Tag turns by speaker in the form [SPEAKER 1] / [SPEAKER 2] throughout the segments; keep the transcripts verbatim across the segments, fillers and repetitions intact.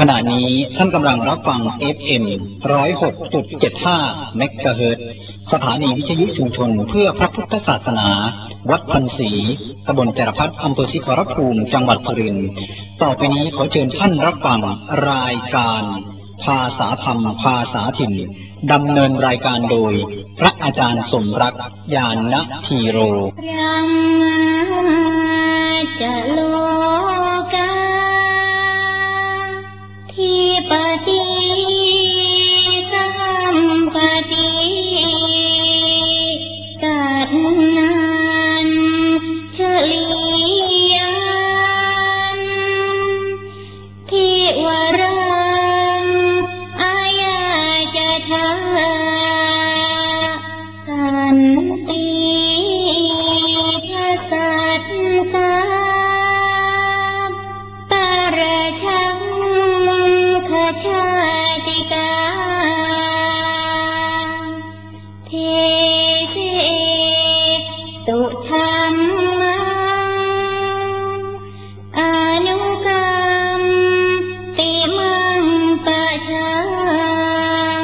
[SPEAKER 1] ขณะนี้ท่านกำลังรับฟัง เอฟ เอ็ม หนึ่งศูนย์หกจุดเจ็ดห้า เมกะเฮิรตซ์ สถานีวิทยุชุมชนเพื่อพระพุทธศาสนาวัดพันศรีตำบลจรพัฒน์อำเภอศรีขอรภูมิจังหวัดสุรินทร์ต่อไปนี้ขอเชิญท่านรับฟังรายการภาษาธรรมภาษาถิ่นดำเนินรายการโดยพระอาจารย์สมรักญาณธีโร
[SPEAKER 2] จะโลกาที่ปฏิสัมปติกัดนั้นเฉลียันที่วรังอายาจะทาสันติทัสสัตตาปาราชังขชาติกาเทเสตุธรรมังอนุกรรมติมังปะชัง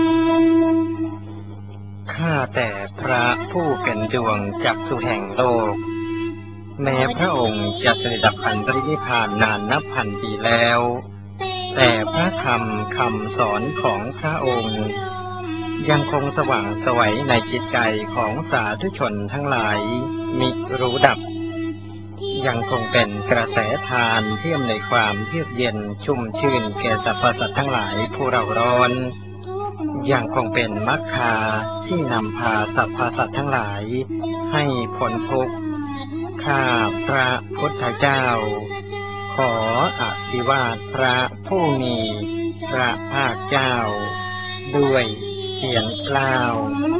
[SPEAKER 3] ข้าแต่พระผู้เป็นดวงจักษุแห่งโลกแม้พระองค์จะเสด็จดับขันปรินิพพานนานนับพันปีแล้วแต่พระธรรมคำสอนของพระองค์ยังคงสว่างไสวในจิตใจของสาธุชนทั้งหลายมิรู้ดับยังคงเป็นกระแสทานที่อำนวยความเยือกเย็นชุ่มชื่นแก่สรรพสัตว์ทั้งหลายผู้เราร้อนยังคงเป็นมรรคาที่นำพาสรรพสัตว์ทั้งหลายให้พ้นทุกข์ข้าพระพุทธเจ้าขออภิวาทพระผู้มีพระภาคเจ้าด้วยเสียงกล่าว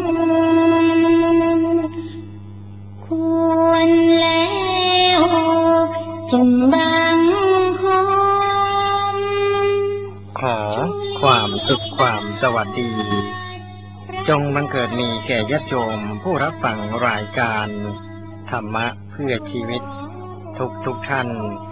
[SPEAKER 2] ควรแล้วจงบังคม
[SPEAKER 3] ขอความสุขความสวัสดีจงบังเกิดมีแก่ญาติโยมผู้รับฟังรายการธรรมะเพื่อชีวิตทุกทุกท่าน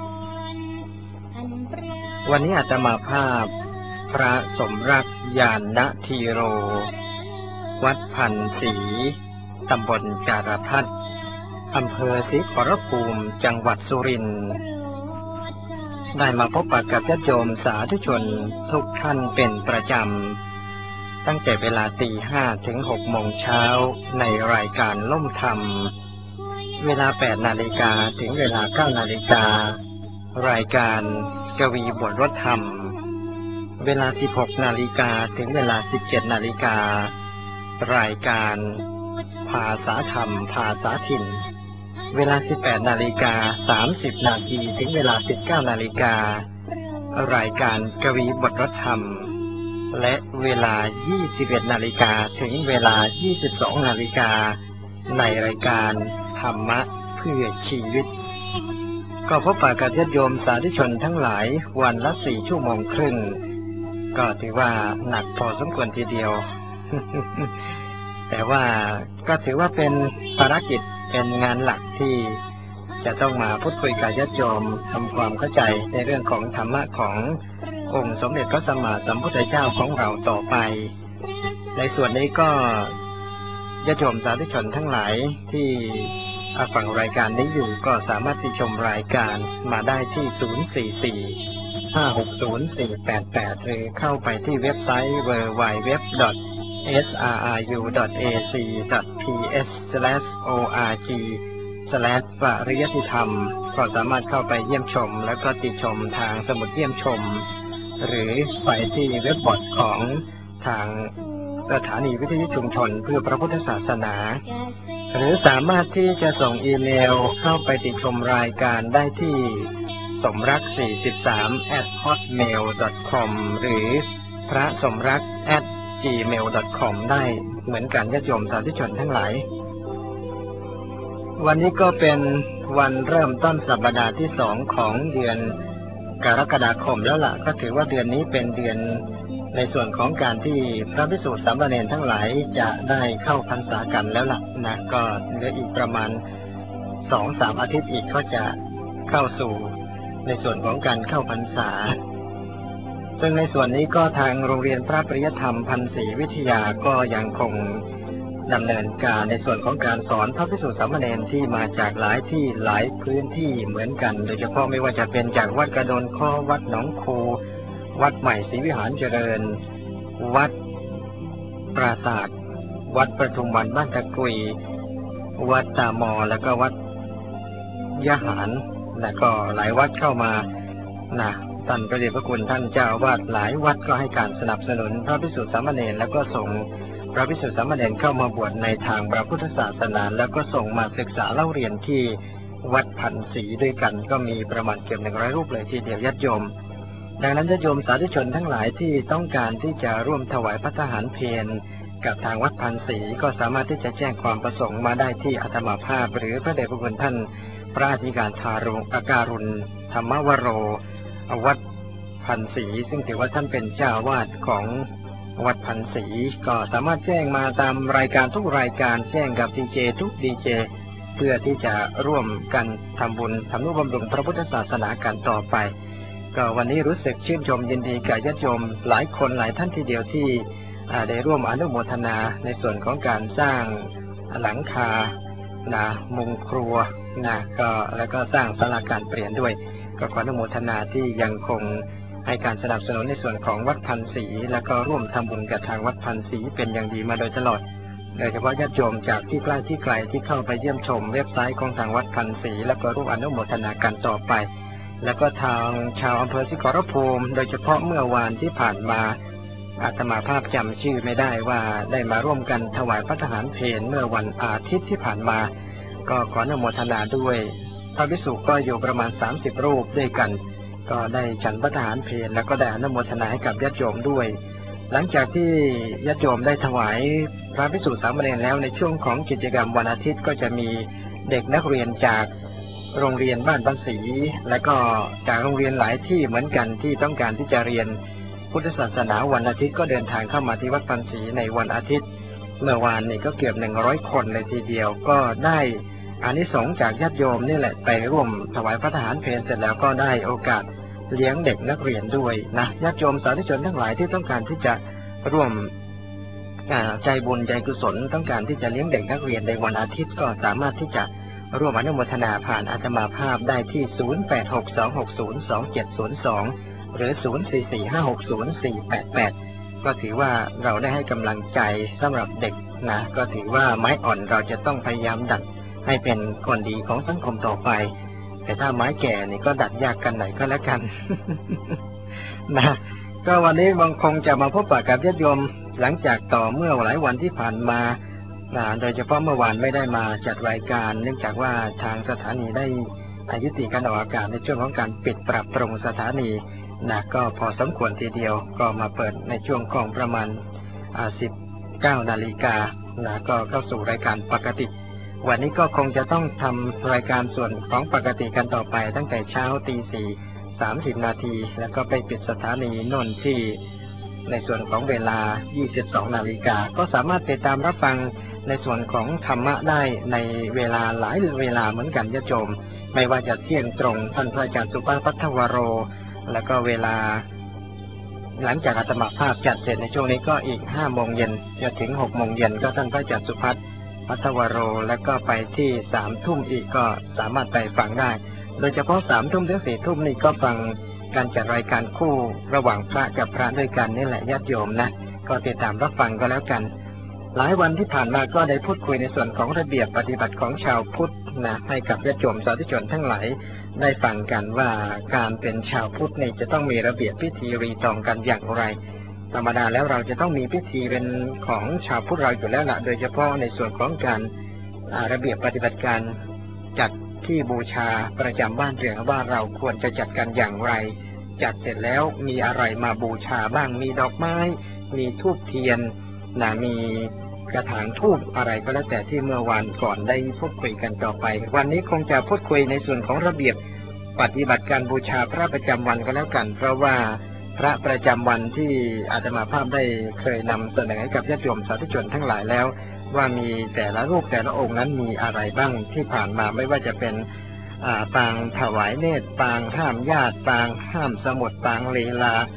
[SPEAKER 3] วันนี้อาตมาภาพพระสมรักญาณธีโรวัดพันศรีตำบลจารพัฒน์อำเภอศรีขอรภูมิจังหวัดสุรินทร์ได้มาพบปะกับญาติโยมสาธุชนทุกท่านเป็นประจำตั้งแต่เวลาตีห้าถึงหกโมงเช้าในรายการล่มธรรมเวลาแปดนาฬิกาถึงเวลาเก้านาฬิการายการกวีบทรถธรรมเวลาสิบหกนาฬิกาถึงเวลาสิบเจ็ดนาฬิการายการภาษาธรรมภาษาถิ่นเวลาสิบแปดนาฬิกาสามสิบนาทีถึงเวลาสิบเก้านาฬิการายการกวีบทรถธรรมและเวลายี่สิบเอ็ดนาฬิกาถึงเวลายี่สิบสองนาฬิกาในรายการธรรมะเพื่อชีวิตก็พบปะกับญาติโยมสาธุชนทั้งหลายวันละสี่ชั่วโมงครึ่งก็ถือว่าหนักพอสมควรทีเดียว แต่ว่าก็ถือว่าเป็นภารกิจเป็นงานหลักที่จะต้องมาพูดคุยกับญาติโยมทำความเข้าใจในเรื่องของธรรมะขององค์สมเด็จพระสัมมาสัมพุทธเจ้าของเราต่อไปในส่วนนี้ก็ญาติโยมสาธุชนทั้งหลายที่ฟังรายการนี้อยู่ก็สามารถติชมรายการมาได้ที่ศูนย์ สี่ สี่ ห้า หก ศูนย์ สี่ แปด แปดหรือเข้าไปที่เว็บไซต์ ดับเบิลยู ดับเบิลยู ดับเบิลยู ดอท เอส อาร์ อาร์ ยู ดอท เอ ซี ดอท พี เอส สแลช โอ อาร์ จี สแลช ปริยัติธรรมก็สามารถเข้าไปเยี่ยมชมแล้วก็ติชมทางสมุดเยี่ยมชมหรือไปที่เว็บบอร์ดของทางสถานีวิทยุชุมชนเพื่อพระพุทธศาสนาหรือสามารถที่จะส่งอีเมลเข้าไปติชมรายการได้ที่สมรักสี่สิบสาม แอท ฮอตเมล ดอท คอม หรือพระสมรัก แอท จีเมล ดอท คอม ได้เหมือนกันญาติโยมสาธุชนทั้งหลายวันนี้ก็เป็นวันเริ่มต้นสัปดาห์ที่สองของเดือนกรกฎาคมแล้วล่ะก็ถือว่าเดือนนี้เป็นเดือนในส่วนของการที่พระภิกษุสามเณรทั้งหลายจะได้เข้าพรรษากันแล้วล่ะนะก็เหลืออีกประมาณ สองสามอาทิตย์อีกก็จะเข้าสู่ในส่วนของการเข้าพรรษาซึ่งในส่วนนี้ก็ทางโรงเรียนพระปริยธรรมพันศรีวิทยาก็ยังคงดำเนินการในส่วนของการสอนพระภิกษุสามเณรที่มาจากหลายที่หลายพื้นที่เหมือนกันโดยเฉพาะไม่ว่าจะเป็นจากวัดกระโดนข้อวัดหนองคูวัดใหม่ศรีวิหารเจริญวัดปราสาทวัดประทุมวันบ้านตะกุยวัดตามอแล้วก็วัดยะหารและก็หลายวัดเข้ามานะท่านพระเดชพระคุณท่านเจ้าอาวาสหลายวัดก็ให้การสนับสนุนพระภิกษุสามเณรแล้วก็ส่งพระภิกษุสามเณรเข้ามาบวชในทางพระพุทธศาสนาแล้วก็ส่งมาศึกษาเล่าเรียนที่วัดพันศรีด้วยกันก็มีประมาณเกือบหนึ่งร้อยรูปเลยทีเดียวญาติโยมดังนั้นญาติโยมสาธุชนทั้งหลายที่ต้องการที่จะร่วมถวายพระทหารเพลกับทางวัดพันศรีก็สามารถที่จะแจ้งความประสงค์มาได้ที่อาตมาภาพหรือพระเดชพระคุณท่านพระอธิการทารุอาการุณธรรมวโรวัดพันศรีซึ่งถือว่าท่านเป็นเจ้าวาดของวัดพันศรีก็สามารถแจ้งมาตามรายการทุกรายการแจ้งกับดีเจทุกดีเจเพื่อที่จะร่วมกันทำบุญทำนุบำรุงพระพุทธศาสนากันต่อไปก็วันนี้รู้สึกชื่นชมยินดีกับญาติโยมหลายคนหลายท่านทีเดียวที่ได้ร่วมอนุโมทนาในส่วนของการสร้างหลังคานะมุงครัวนะก็แล้วก็สร้างศาลาการเปลี่ยนด้วยก็ขออนุโมทนาที่ยังคงให้การสนับสนุนในส่วนของวัดพันศรีแล้วก็ร่วมทำบุญกับทางวัดพันศรีเป็นอย่างดีมาโดยตลอดโดยเฉพาะญาติโยมจากที่ใกล้ที่ไกลที่เข้าไปเยี่ยมชมเว็บไซต์ของทางวัดพันศรีแล้วก็ร่วมอนุโมทนากันต่อไปแล้วก็ทางชาวอำเภอศรีขอรภูมิโดยเฉพาะเมื่อวานที่ผ่านมาอาตมาภาพจำชื่อไม่ได้ว่าได้มาร่วมกันถวายพระทหารเพลเมื่อวันอาทิตย์ที่ผ่านมาก็ขออนุโมทนาด้วยพระภิกษุก็อยู่ประมาณสามสิบรูปด้วยกันก็ได้ฉันพระทหารเพลแล้วก็ได้อนุโมทนาให้กับญาติโยมด้วยหลังจากที่ญาติโยมได้ถวายพระภิกษุสามเณรแล้วในช่วงของกิจกรรมวันอาทิตย์ก็จะมีเด็กนักเรียนจากโรงเรียนบ้านพันศรีและก็จากโรงเรียนหลายที่เหมือนกันที่ต้องการที่จะเรียนพุทธศาสนาวันอาทิตย์ก็เดินทางเข้ามาที่วัดพันศรีในวันอาทิตย์เมื่อวานนี้ก็เกือบหนึ่งร้อยคนเลยทีเดียวก็ได้อานิสงส์จากญาติโยมนี่แหละไปร่วมถวายพระทหารเพลเสร็จแล้วก็ได้โอกาสเลี้ยงเด็กนักเรียนด้วยนะญาติโยมสาธุชนทั้งหลายที่ต้องการที่จะร่วมใจบุญใจกุศลต้องการที่จะเลี้ยงเด็กนักเรียนในวันอาทิตย์ก็สามารถที่จะร่วมอนุโมทนาผ่านอาตมาภาพได้ที่ศูนย์ แปด หก สอง หก ศูนย์ สอง เจ็ด ศูนย์ สองหรือศูนย์ สี่ สี่ ห้า หก ศูนย์ สี่ แปด แปดก็ถือว่าเราได้ให้กำลังใจสำหรับเด็กนะก็ถือว่าไม้อ่อนเราจะต้องพยายามดัดให้เป็นคนดีของสังคมต่อไปแต่ถ้าไม้แก่นี่ก็ดัดยากกันหน่อยก็แล้วกัน นะก็วันนี้บางคงจะมาพบปะกับญาติโยมหลังจากต่อเมื่อหลายวันที่ผ่านมานะโดยเฉพาะเมื่อวานไม่ได้มาจัดรายการเนื่องจากว่าทางสถานีได้ยุติการออกอากาศในช่วงของการปิดปรับปรุงสถานีนะก็พอสมควรทีเดียวก็มาเปิดในช่วงของประมาณสิบเก้านาฬิกานะก็เข้าสู่รายการปกติวันนี้ก็คงจะต้องทำรายการส่วนของปกติกันต่อไปตั้งแต่เช้าตีสี่สามสิบนาทีแล้วก็ไปปิดสถานีนนที่ในส่วนของเวลายี่สิบสองนาฬิกาก็สามารถติดตามรับฟังในส่วนของธรรมะได้ในเวลาหลายเวลาเหมือนกันญาติโยมไม่ว่าจะเที่ยงตรงท่านพระอาจารย์สุภาพพัทวโรแล้วก็เวลาหลังจากอาตมาภาพจัดเสร็จในช่วงนี้ก็อีกห้าโมงเย็นจะถึงหกโมงเย็นก็ท่านพระอาจารย์สุภัทพัทวโรแล้วก็ไปที่สามทุ่มอีกก็สามารถไปฟังได้โดยเฉพาะสามทุ่มถึงสี่ทุ่มนี่ก็ฟังการจัดรายการคู่ระหว่างพระกับพระด้วยกันนี่แหละญาติโยมนะก็ติดตามรับฟังก็แล้วกันหลายวันที่ผ่านมาก็ได้พูดคุยในส่วนของระเบียบปฏิบัติของชาวพุทธนะให้กับญาติโยมสาธุชนทั้งหลายได้ฟังกันว่าการเป็นชาวพุทธนี่จะต้องมีระเบียบพิธีรีตองกันอย่างไรธรรมดาแล้วเราจะต้องมีพิธีเป็นของชาวพุทธเราอยู่แล้วล่ะโดยเฉพาะในส่วนของการระเบียบปฏิบัติการจัดที่บูชาประจำบ้านเรือนว่าเราควรจะจัดกันอย่างไรจัดเสร็จแล้วมีอะไรมาบูชาบ้างมีดอกไม้มีธูปเทียนนะมีกระถางธูปอะไรก็แล้วแต่ที่เมื่อวานก่อนได้พูดคุยกันต่อไปวันนี้คงจะพูดคุยในส่วนของระเบียบปฏิบัติการบูชาพระประจำวันก็แล้วกันเพราะว่าพระประจำวันที่อาตมาภาพได้เคยนำเสนอให้กับญาติโยมสาธุชนทั้งหลายแล้วว่ามีแต่ละรูปแต่ละองค์นั้นมีอะไรบ้างที่ผ่านมาไม่ว่าจะเป็นปางถวายเนตรปางห้ามญาติปางห้ามสมุดปางลีลา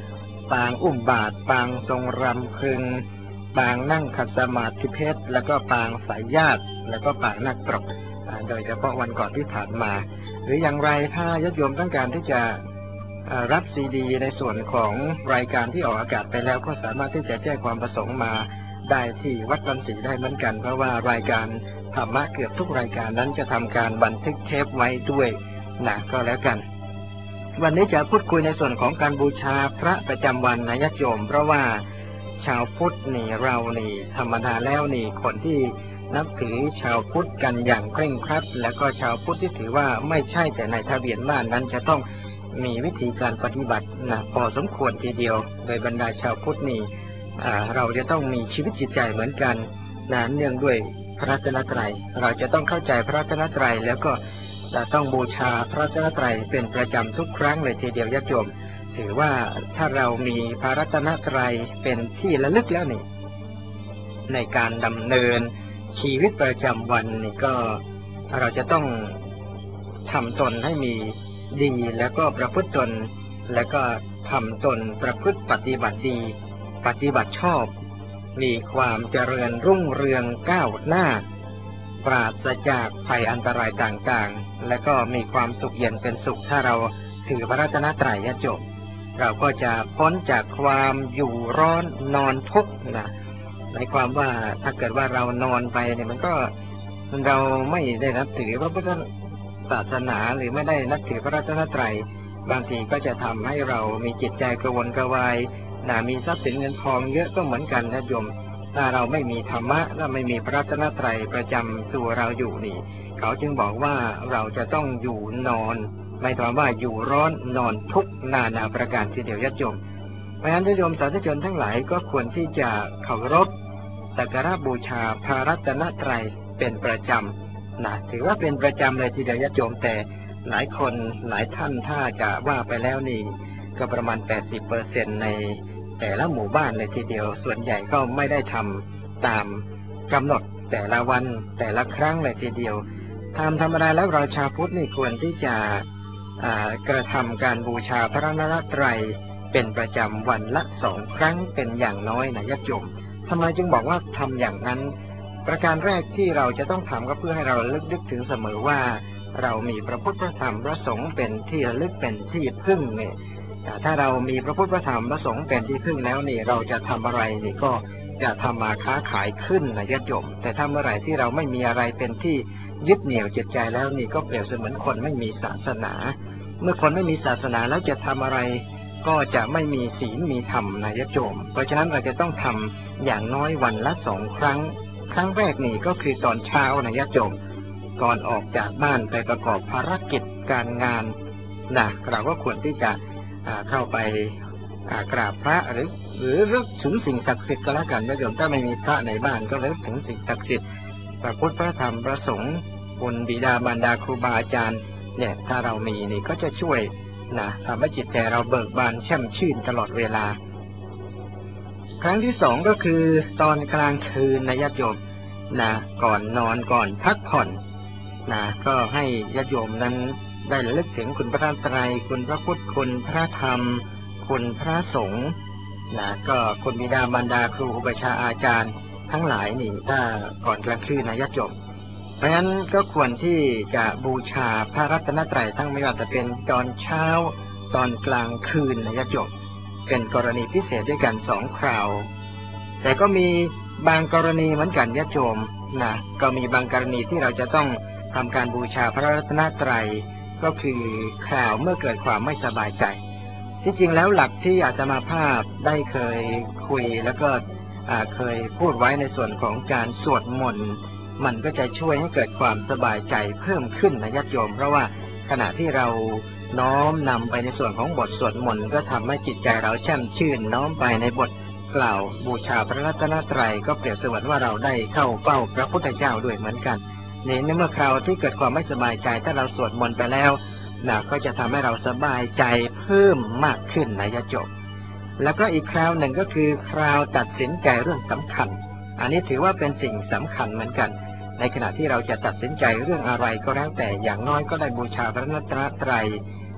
[SPEAKER 3] ปางอุ้มบาตรปางทรงรำพึงปางนั่งขัดสมาธิเพชรแล้วก็ปางสายญาติแล้วก็ปางนักปรกโดยเฉพาะวันก่อนที่ผ่านมาหรืออย่างไรถ้าญาติโยมต้องการที่จะรับซีดีในส่วนของรายการที่ออกอากาศไปแล้วก็สามารถที่จะแจ้งความประสงค์มาได้ที่วัดบางศรีได้เหมือนกันเพราะว่ารายการธรรมะเกือบทุกรายการนั้นจะทำการบันทึกเทปไว้ด้วยนะก็แล้วกันวันนี้จะพูดคุยในส่วนของการบูชาพระประจำวันนะญาติโยมเพราะว่าชาวพุทธนี่เรานี่ธรรมดาแล้วนี่คนที่นับถือชาวพุทธกันอย่างเคร่งครัดและก็ชาวพุทธที่ถือว่าไม่ใช่แต่ในทะเบียนบ้านนั้นจะต้องมีวิธีการปฏิบัตินะพอสมควรทีเดียวโดยบรรดาชาวพุทธนี่เราจะต้องมีชีวิตจิตใจเหมือนกันนะเนื่องด้วยพระรัตนตรัยเราจะต้องเข้าใจพระรัตนตรัยแล้วก็จะต้องบูชาพระรัตนตรัยเป็นประจำทุกครั้งเลยทีเดียวญาติโยมถือว่าถ้าเรามีพระรัตนตรัยเป็นที่ระลึกแล้วนี่ในการดำเนินชีวิตประจำวันนี่ก็เราจะต้องทำตนให้มีดีแล้วก็ประพฤติตนแล้วก็ทำตนประพฤติปฏิบัติดีปฏิบัติชอบมีความเจริญรุ่งเรืองก้าวหน้าปราศจากภัยอันตรายต่างๆและก็มีความสุขเย็นเป็นสุขถ้าเราถือพระรัตนตรัยญาติโยมเราก็จะพ้นจากความอยู่ร้อนนอนทุกข์นะหมายความว่าถ้าเกิดว่าเรานอนไปเนี่ยมันก็เราไม่ได้นับถือพระพุทธศาสนาหรือไม่ได้นับถือพระรัตนตรัยบางทีก็จะทำให้เรามีจิตใจกระวนกระวายนะมีทรัพย์สินเงินทองเยอะก็เหมือนกันนะโยมถ้าเราไม่มีธรรมะและไม่มีพระรัตนตรัยประจำตัวเราอยู่นี่เขาจึงบอกว่าเราจะต้องอยู่นอนหมายความว่าอยู่ร้อนนอนทุกข์นานาประการทีเดียวญาติโยมเพราะฉะนั้นญาติโยมสาธุชนทั้งหลายก็ควรที่จะเคารพสักการะบูชาพระรัตนตรัยเป็นประจำนะถือว่าเป็นประจำเลยทีเดียวญาติโยมแต่หลายคนหลายท่านถ้าจะว่าไปแล้วนี่ก็ประมาณ แปดสิบเปอร์เซ็นต์ ในแต่ละหมู่บ้านเลยทีเดียวส่วนใหญ่ก็ไม่ได้ทำตามกำหนดแต่ละวันแต่ละครั้งเลยทีเดียวทำธรรมดาแล้วเราชาวพุทธนี่ควรที่จะกระทำการบูชาพระรัตนตรัยเป็นประจำวันละสองครั้งเป็นอย่างน้อยนะญาติโยมทำไมจึงบอกว่าทำอย่างนั้นประการแรกที่เราจะต้องทำก็เพื่อให้เราลึกนึกถึงเสมอว่าเรามีพระพุทธพระธรรมพระสงฆ์เป็นที่ระลึกเป็นที่พึ่งเนี่ยถ้าเรามีพระพุทธพระธรรมพระสงฆ์เป็นที่พึ่งแล้วนี่เราจะทำอะไรนี่ก็จะทำมาค้าขายขึ้นนะญาติโยมแต่ถ้าเมื่อไหร่ที่เราไม่มีอะไรเป็นที่ยึดเหนี่ยวจิตใจแล้วนี่ก็เปรียบเสมือนคนไม่มีศาสนาเมื่อคนไม่มีศาสนาแล้วจะทำอะไรก็จะไม่มีศีลมีธรรมนะญาติโยมเพราะฉะนั้นเราจะต้องทำอย่างน้อยวันละสองครั้งครั้งแรกนี่ก็คือตอนเช้านะญาติโยมก่อนออกจากบ้านไปประกอบภารกิจการงานนะเราก็ควรที่จะเข้าไปกราบพระหรือหรือรึกถึงสิ่งศักดิ์สิทธิ์ก็แล้วกันญาติโยมถ้าไม่มีพระในบ้านก็รึกถึงสิ่งศักดิ์สิทธิ์พระพุทธพระธรรมพระสงฆ์บุญบิดามารดาครูบาอาจารย์เนี่ยถ้าเรามีนี่ก็จะช่วยนะทำให้จิตใจเราเบิกบานแช่มชื่นตลอดเวลาครั้งที่สองก็คือตอนกลางคืนนะญาติโยมนะก่อนนอนก่อนพักผ่อนนะก็ให้ญาติโยมนั้นได้ระลึกถึงคุณพระรัตนตรัยคุณพระพุทธคุณพระธรรมคุณพระสงฆ์นะก็คุณบิดามารดาครูอุปชาอาจารย์ทั้งหลายนี่ถ้าก่อนกลางคืนนะญาติโยมเพราะฉะนั้นก็ควรที่จะบูชาพระรัตนตรัยทั้งไม่ว่าจะเป็นตอนเช้าตอนกลางคืนนะญาติโยมเป็นกรณีพิเศษด้วยกันสองคราวแต่ก็มีบางกรณีเหมือนกันญาติโยมนะก็มีบางกรณีที่เราจะต้องทำการบูชาพระรัตนตรัยก็คือคราวเมื่อเกิดความไม่สบายใจที่จริงแล้วหลักที่อาตมาภาพได้เคยคุยแล้วก็เคยพูดไว้ในส่วนของการสวดมนต์มันก็จะช่วยให้เกิดความสบายใจเพิ่มขึ้นนะญาติโยมเพราะว่าขณะที่เราน้อมนำไปในส่วนของบทสวดมนต์ก็ทำให้จิตใจเราแช่มชื่นน้อมไปในบทกล่าวบูชาพระรัตนตรัยก็เปรียบเสมือนว่าเราได้เข้าเฝ้าพระพุทธเจ้าด้วยเหมือนกันในเมื่อคราวที่เกิดความไม่สบายใจถ้าเราสวดมนต์ไปแล้วนะก็จะทำให้เราสบายใจเพิ่มมากขึ้นนะญาติโยมแล้วก็อีกคราวหนึ่งก็คือคราวตัดสินใจเรื่องสำคัญอันนี้ถือว่าเป็นสิ่งสำคัญเหมือนกันในขณะที่เราจะตัดสินใจเรื่องอะไรก็แล้วแต่อย่างน้อยก็ได้บูชาพระรัตนตรัย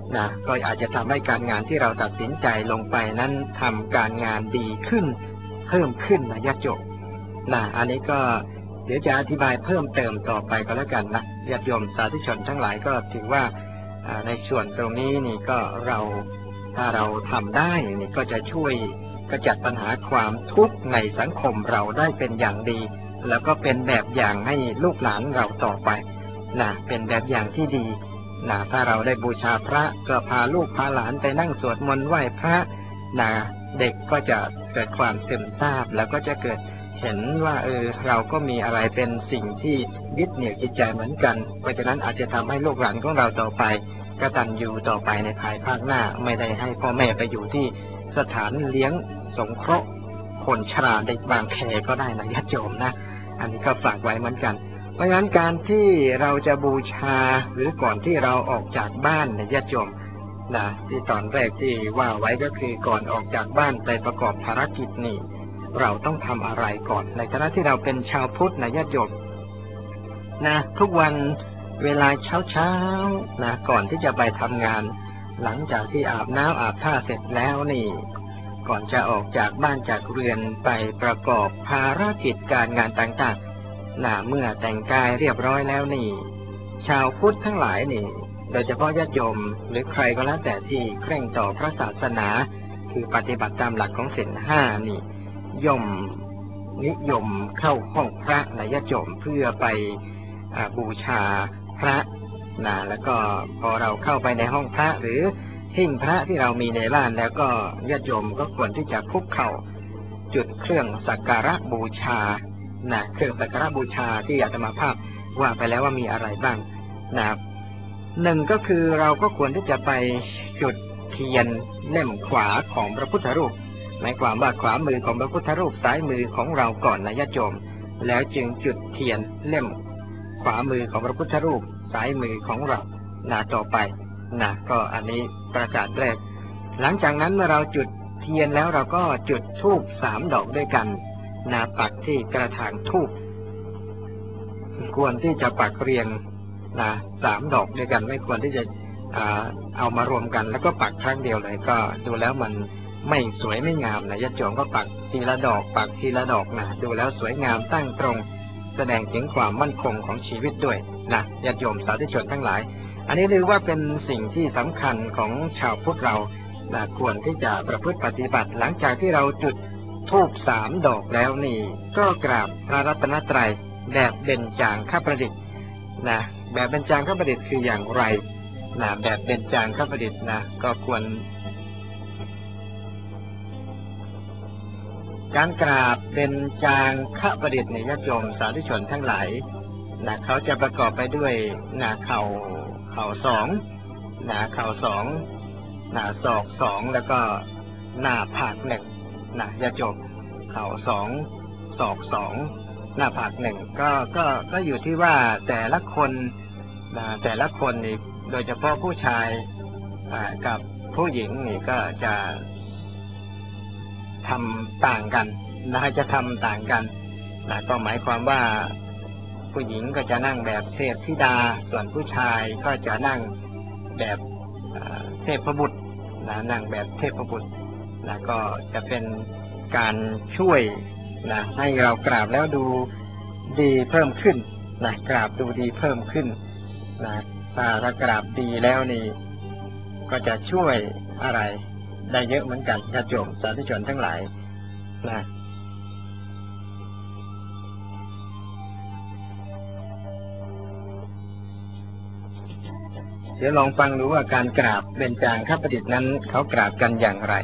[SPEAKER 3] นะก็อาจจะทำให้การงานที่เราตัดสินใจลงไปนั้นทำการงานดีขึ้นเพิ่มขึ้นนะญาติโยมนะอันนี้ก็เดี๋ยวจะอธิบายเพิ่มเติมต่อไปก็แล้วกันนะญาติโยมสาธุชนทั้งหลายก็ถือว่าในส่วนตรงนี้นี่ก็เราถ้าเราทำได้นี่ก็จะช่วยกระจัดปัญหาความทุกข์ในสังคมเราได้เป็นอย่างดีแล้วก็เป็นแบบอย่างให้ลูกหลานเราต่อไปนะเป็นแบบอย่างที่ดีนะถ้าเราได้บูชาพระก็พาลูกพาหลานไปนั่งสวดมนต์ไหว้พระนะเด็กก็จะเกิดความซึมซาบแล้วก็จะเกิดเห็นว่าเออเราก็มีอะไรเป็นสิ่งที่ยึดเหนี่ยวจิตใจเหมือนกันเพราะฉะนั้นอาจจะทำให้ลูกหลานของเราต่อไปกตัญญูต่อไปในภายภาคหน้าไม่ได้ให้พ่อแม่ไปอยู่ที่สถานเลี้ยงสงเคราะห์คนชราเด็กบางแคก็ได้นะญาติโยมนะอันนี้ก็ฝากไว้เหมือนกันเพราะฉะนั้นการที่เราจะบูชาหรือก่อนที่เราออกจากบ้านเนี่ยญาติโยมนะที่ตอนแรกที่ว่าไว้ก็คือก่อนออกจากบ้านไปประกอบภารกิจนี่เราต้องทำอะไรก่อนในฐานะที่เราเป็นชาวพุทธนะญาติโยมนะทุกวันเวลาเช้าเช้านะก่อนที่จะไปทำงานหลังจากที่อาบน้ำอาบท่าเสร็จแล้วนี่ก่อนจะออกจากบ้านจากเรือนไปประกอบภารกิจการงานต่างๆนะเมื่อแต่งกายเรียบร้อยแล้วนี่ชาวพุทธทั้งหลายนี่โดยเฉพาะญาติโยมหรือใครก็แล้วแต่ที่เคร่งต่อพระศาสนาคือปฏิบัติตามหลักของศีลห้านี่ย่อมนิยมเข้าห้องพระนะญาติโยมเพื่อไปบูชาพระนะแล้วก็พอเราเข้าไปในห้องพระหรือหิ้งพระที่เรามีในบ้านแล้วก็ญาติโยมก็ควรที่จะคุกเข่าจุดเครื่องสักการะบูชานะเครื่องสักการะบูชาที่อาตมาภาพว่าไปแล้วว่ามีอะไรบ้างนะหนึ่งก็คือเราก็ควรที่จะไปจุดเทียนเล่มขวาของพระพุทธรูปหมายความว่าขวามือของพระพุทธรูปซ้ายมือของเราก่อนนะญาติโยมแล้วจึงจุดเทียนเล่มขวามือของพระพุทธรูปซ้ายมือของเรานะต่อไปนะก็อันนี้ประการแรกหลังจากนั้นเมื่อเราจุดเทียนแล้วเราก็จุดธูปสามดอกด้วยกันนะปักที่กระถางธูปควรที่จะปักเรียงนะสามดอกด้วยกันไม่ควรที่จะเอามารวมกันแล้วก็ปักครั้งเดียวเลยก็ดูแล้วมันไม่สวยไม่งามนะญาติโยมก็ปักทีละดอกปักทีละดอกนะดูแล้วสวยงามตั้งตรงแสดงถึงความมั่นคงของชีวิตด้วยนะญาติโยมสาธุชนทั้งหลายอันนี้เรียกว่าเป็นสิ่งที่สำคัญของชาวพุทธเรานะควรที่จะประพฤติปฏิบัติหลังจากที่เราจุดธูปสามดอกแล้วนี่ก็กราบพระรัตนตรัยแบบเบญจางคประดิษฐ์นะแบบเบญจางคประดิษฐ์คืออย่างไรนะแบบเบญจางคประดิษฐ์นะก็ควรการกราบเบญจางคประดิษฐ์ในญาติโยมสาธุชนทั้งหลายนะเขาจะประกอบไปด้วยหน้าเข่าเข่าสองหน้าเข่าสองหน้าศอกสองแล้วก็หน้าผากหนึ่งนะญาติโยมเข่าสองศอกสองหน้าผากหนึ่งก็ก็ก็อยู่ที่ว่าแต่ละคนนะแต่ละคนนี่โดยเฉพาะผู้ชายกับผู้หญิงนี่ก็จะทำต่างกันนะจะทำต่างกันนะก็หมายความว่าผู้หญิงก็จะนั่งแบบเทพธิดาส่วนผู้ชายก็จะนั่งแบบเทพบุตรนะนั่งแบบเทพบุตรนะก็จะเป็นการช่วยนะให้เรากราบแล้วดูดีเพิ่มขึ้นนะกราบดูดีเพิ่มขึ้นนะถ้าถ้ากราบดีแล้วนี่ก็จะช่วยอะไรได้เยอะเหมือนกันญาติโยมสาธุชนทั้งหลายนะเดี๋ยวลองฟังดูว่าการกราบเบญจางคประดิษฐ์นั้นเขากราบกันอย่างไร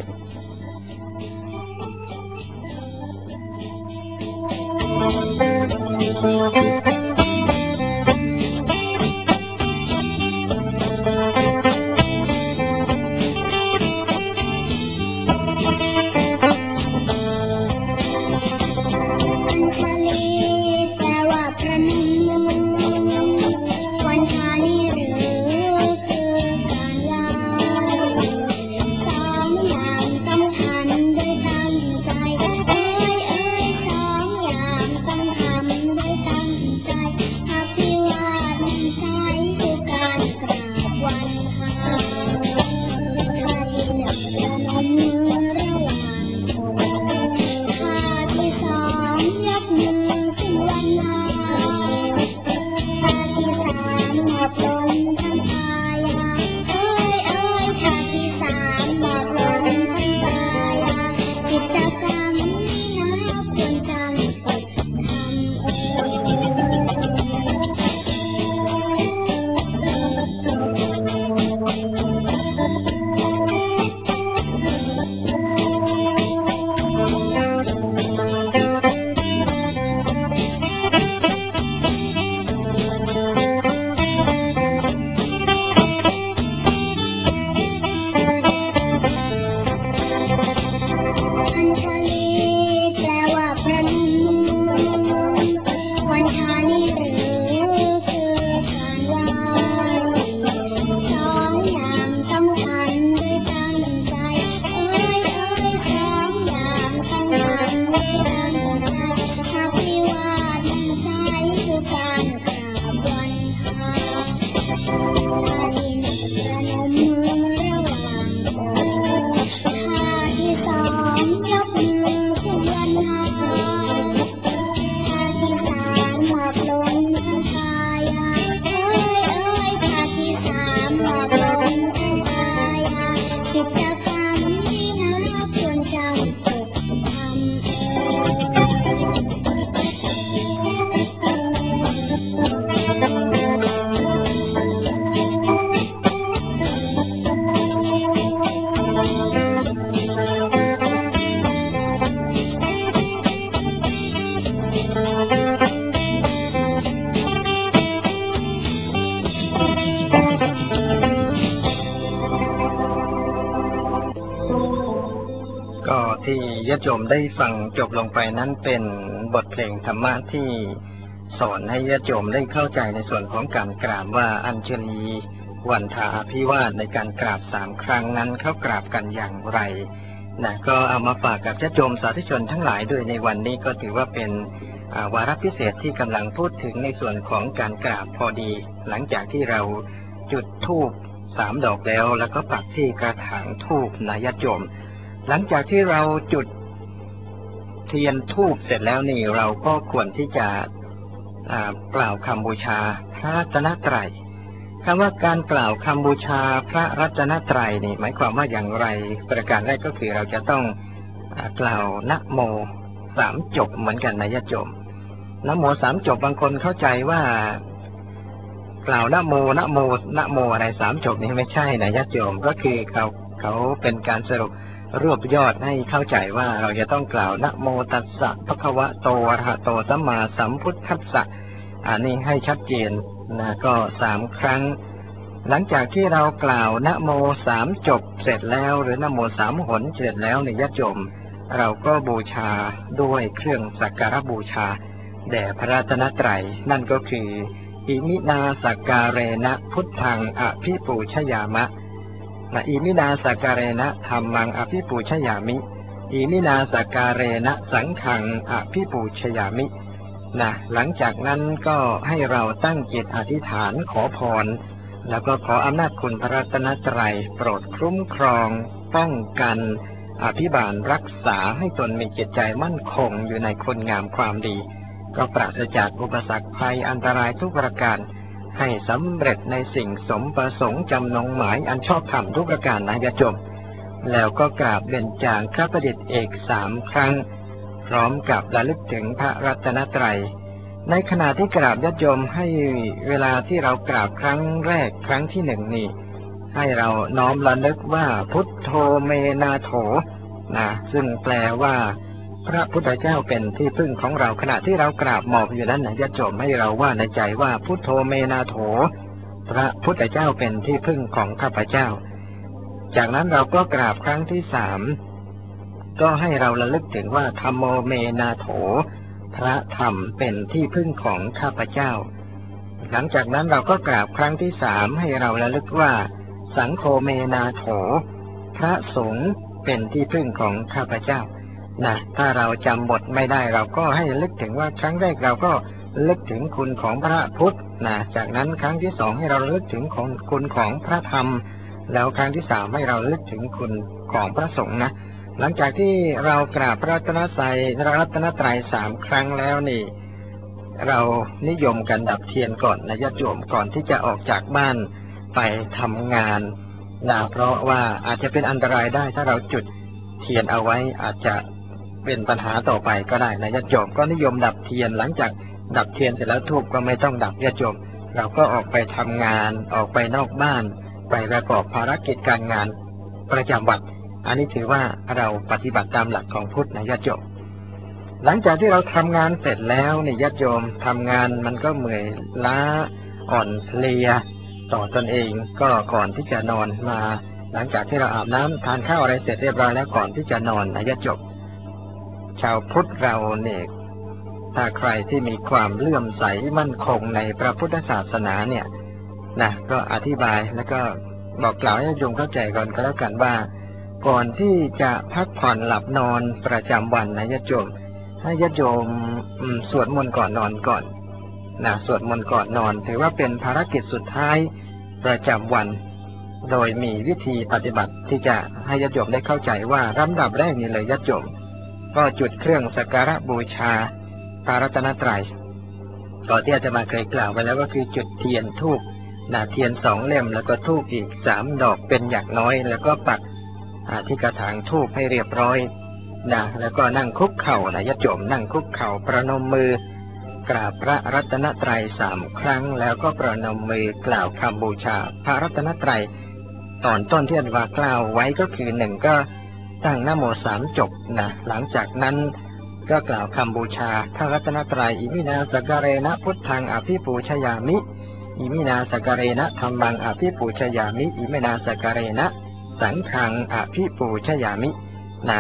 [SPEAKER 2] ใจ
[SPEAKER 3] ที่ญาติโยมได้ฟังจบลงไปนั้นเป็นบทเพลงธรรมะที่สอนให้ญาติโยมได้เข้าใจในส่วนของการกราบว่าอัญชลีวันทาอภิวาทในการกราบสามครั้งนั้นเขากราบกันอย่างไรนะก็เอามาฝากกับญาติโยมสาธุชนทั้งหลายโดยในวันนี้ก็ถือว่าเป็นวาระพิเศษที่กำลังพูดถึงในส่วนของการกราบพอดีหลังจากที่เราจุดธูปสามดอกแล้วแล้วก็ปักที่กระถางธูปนะญาติโยมหลังจากที่เราจุดเทียนธูปเสร็จแล้วนี่เราก็ควรที่จะกล่าวคำบูชาพระรัตนตรัยคำว่าการกล่าวคำบูชาพระรัตนตรัยนี่หมายความว่าอย่างไรประการแรกก็คือเราจะต้องกล่าวนะโมสามจบเหมือนกันนะญาติโยมนะโมสามจบบางคนเข้าใจว่ากล่าวนะโมนะโมนะโมอะไรสามจบนี้ไม่ใช่นะญาติโยมก็คือเขาเขาเป็นการสรุปรวบยอดให้เข้าใจว่าเราจะต้องกล่าวนะโมตัสสะภะคะวะโตอะระหะโตสัมมาสัมพุทธัสสะอันนี้ให้ชัดเจนนะก็สามครั้งหลังจากที่เรากล่าวนะโมสามจบเสร็จแล้วหรือนะโมสามหนเสร็จแล้วในญาติโยมเราก็บูชาด้วยเครื่องสักการะบูชาแด่พระรัตนตรัยนั่นก็คืออิมินาสักการะนะพุทธังอภิปูชยามะนะอิมินาสักการะนะธัมมังอภิปูชยามิอิมินาสักการะนะสังฆังอภิปูชยามินะหลังจากนั้นก็ให้เราตั้งจิตอธิษฐานขอพรแล้วก็ขออำนาจคุณพระรัตนตรัยโปรดคุ้มครองป้องกันอภิบาลรักษาให้ตนมีจิตใจมั่นคงอยู่ในคุณงามความดีก็ปราศจากอุปสรรคภัยอันตรายทุกประการให้สำเร็จในสิ่งสมประสงค์จำนงหมายอันชอบธรรมทุกประการนะญาติโยมแล้วก็กราบเบญจางคประดิษฐ์เอกสามครั้งพร้อมกับระลึกถึงพระรัตนตรัยในขณะที่กราบญาติโยมให้เวลาที่เรากราบครั้งแรกครั้งที่หนึ่งนี่ให้เราน้อมระลึกว่าพุทโธเมนาโถนะซึ่งแปลว่าพระพุทธเจ้าเป็นที่พึ่งของเราขณะที่เรากราบหมอบอยู่นั้นนะญาติโยมให้เราว่าในใจว่าพุทโธเมนาโถพระพุทธเจ้าเป็นที่พึ่งของข้าพเจ้าจากนั้นเราก็กราบครั้งที่สามก็ให้เราระลึกถึงว่าธัมโมเมนาโถพระธรรมเป็นที่พึ่งของข้าพเจ้าหลังจากนั้นเราก็กราบครั้งที่สามให้เราระลึกว่าสังโฆเมนาโถพระสงฆ์เป็นที่พึ่งของข้าพเจ้านะถ้าเราจำบทไม่ได้เราก็ให้ระลึกถึงว่าครั้งแรกเราก็ระลึกถึงคุณของพระพุทธนะจากนั้นครั้งที่สองให้เราระลึกถึงของคุณของพระธรรมแล้วครั้งที่สามให้เราระลึกถึงคุณของพระสงฆ์นะหลังจากที่เรากราบพระรัตนตรัยพระรัตนตรัยสามครั้งแล้วนี่เรานิยมกันดับเทียนก่อนนะญาติโยมก่อนที่จะออกจากบ้านไปทำงานนะเพราะว่าอาจจะเป็นอันตรายได้ถ้าเราจุดเทียนเอาไว้อาจจะเป็นปัญหาต่อไปก็ได้นะญาติโยมก็นิยมดับเทียนหลังจากดับเทียนเสร็จแล้วธูปก็ไม่ต้องดับญาติโยมเราก็ออกไปทำงานออกไปนอกบ้านไปประกอบภารกิจการงานประจำวันอันนี้ถือว่าเราปฏิบัติตามหลักของพุทธนะญาติโยมหลังจากที่เราทำงานเสร็จแล้วเนี่ยญาติโยมทำงานมันก็เมื่อยล้าอ่อนเพลียต่อตนเองก็ก่อนที่จะนอนมาหลังจากที่เราอาบน้ำทานข้าวอะไรเสร็จเรียบร้อยแล้วก่อนที่จะนอนนะญาติโยมชาวพุทธเราเนี่ยถ้าใครที่มีความเลื่อมใสมั่นคงในพระพุทธศาสนาเนี่ยนะก็อธิบายแล้วก็บอกกล่าวให้ญาติโยมเข้าใจก่อนก็แล้วกันว่าก่อนที่จะพักผ่อนหลับนอนประจำวันนะญาติโยมให้ญาติโยมสวดมนต์ก่อนนอนก่อนนะสวดมนต์ก่อนนอนถือว่าเป็นภารกิจสุดท้ายประจำวันโดยมีวิธีปฏิบัติที่จะให้ญาติโยมได้เข้าใจว่าลำดับแรกนี่เลยญาติโยมก็จุดเครื่องสักการะบูชาพระรัตนตรัยก่อนที่อาจจะมาเคยกล่าวไปแล้วก็คือจุดเทียนธูปนะเทียนสองเล่มแล้วก็ธูปอีกสามดอกเป็นอย่างน้อยแล้วก็ปักที่กระถางธูปให้เรียบร้อยนะแล้วก็นั่งคุกเข่านะญาติโยมนั่งคุกเข่าประนมมือกราบพระรัตนตรัยสามครั้งแล้วก็ประนมมือกล่าวคำบูชาพระรัตนตรัยตอนต้นที่อาจารย์กล่าวไว้ก็คือหนึ่งก็ตั้งนะโมสามจบนะหลังจากนั้นก็กล่าวคำบูชาพระรัตนตรัยอิมินาสักการะพุทธังอภิปูชยามิอิมินาสักการะธัมมังอภิปูชยามิอิมินาสักการะสังฆังอภิปูชยามินะ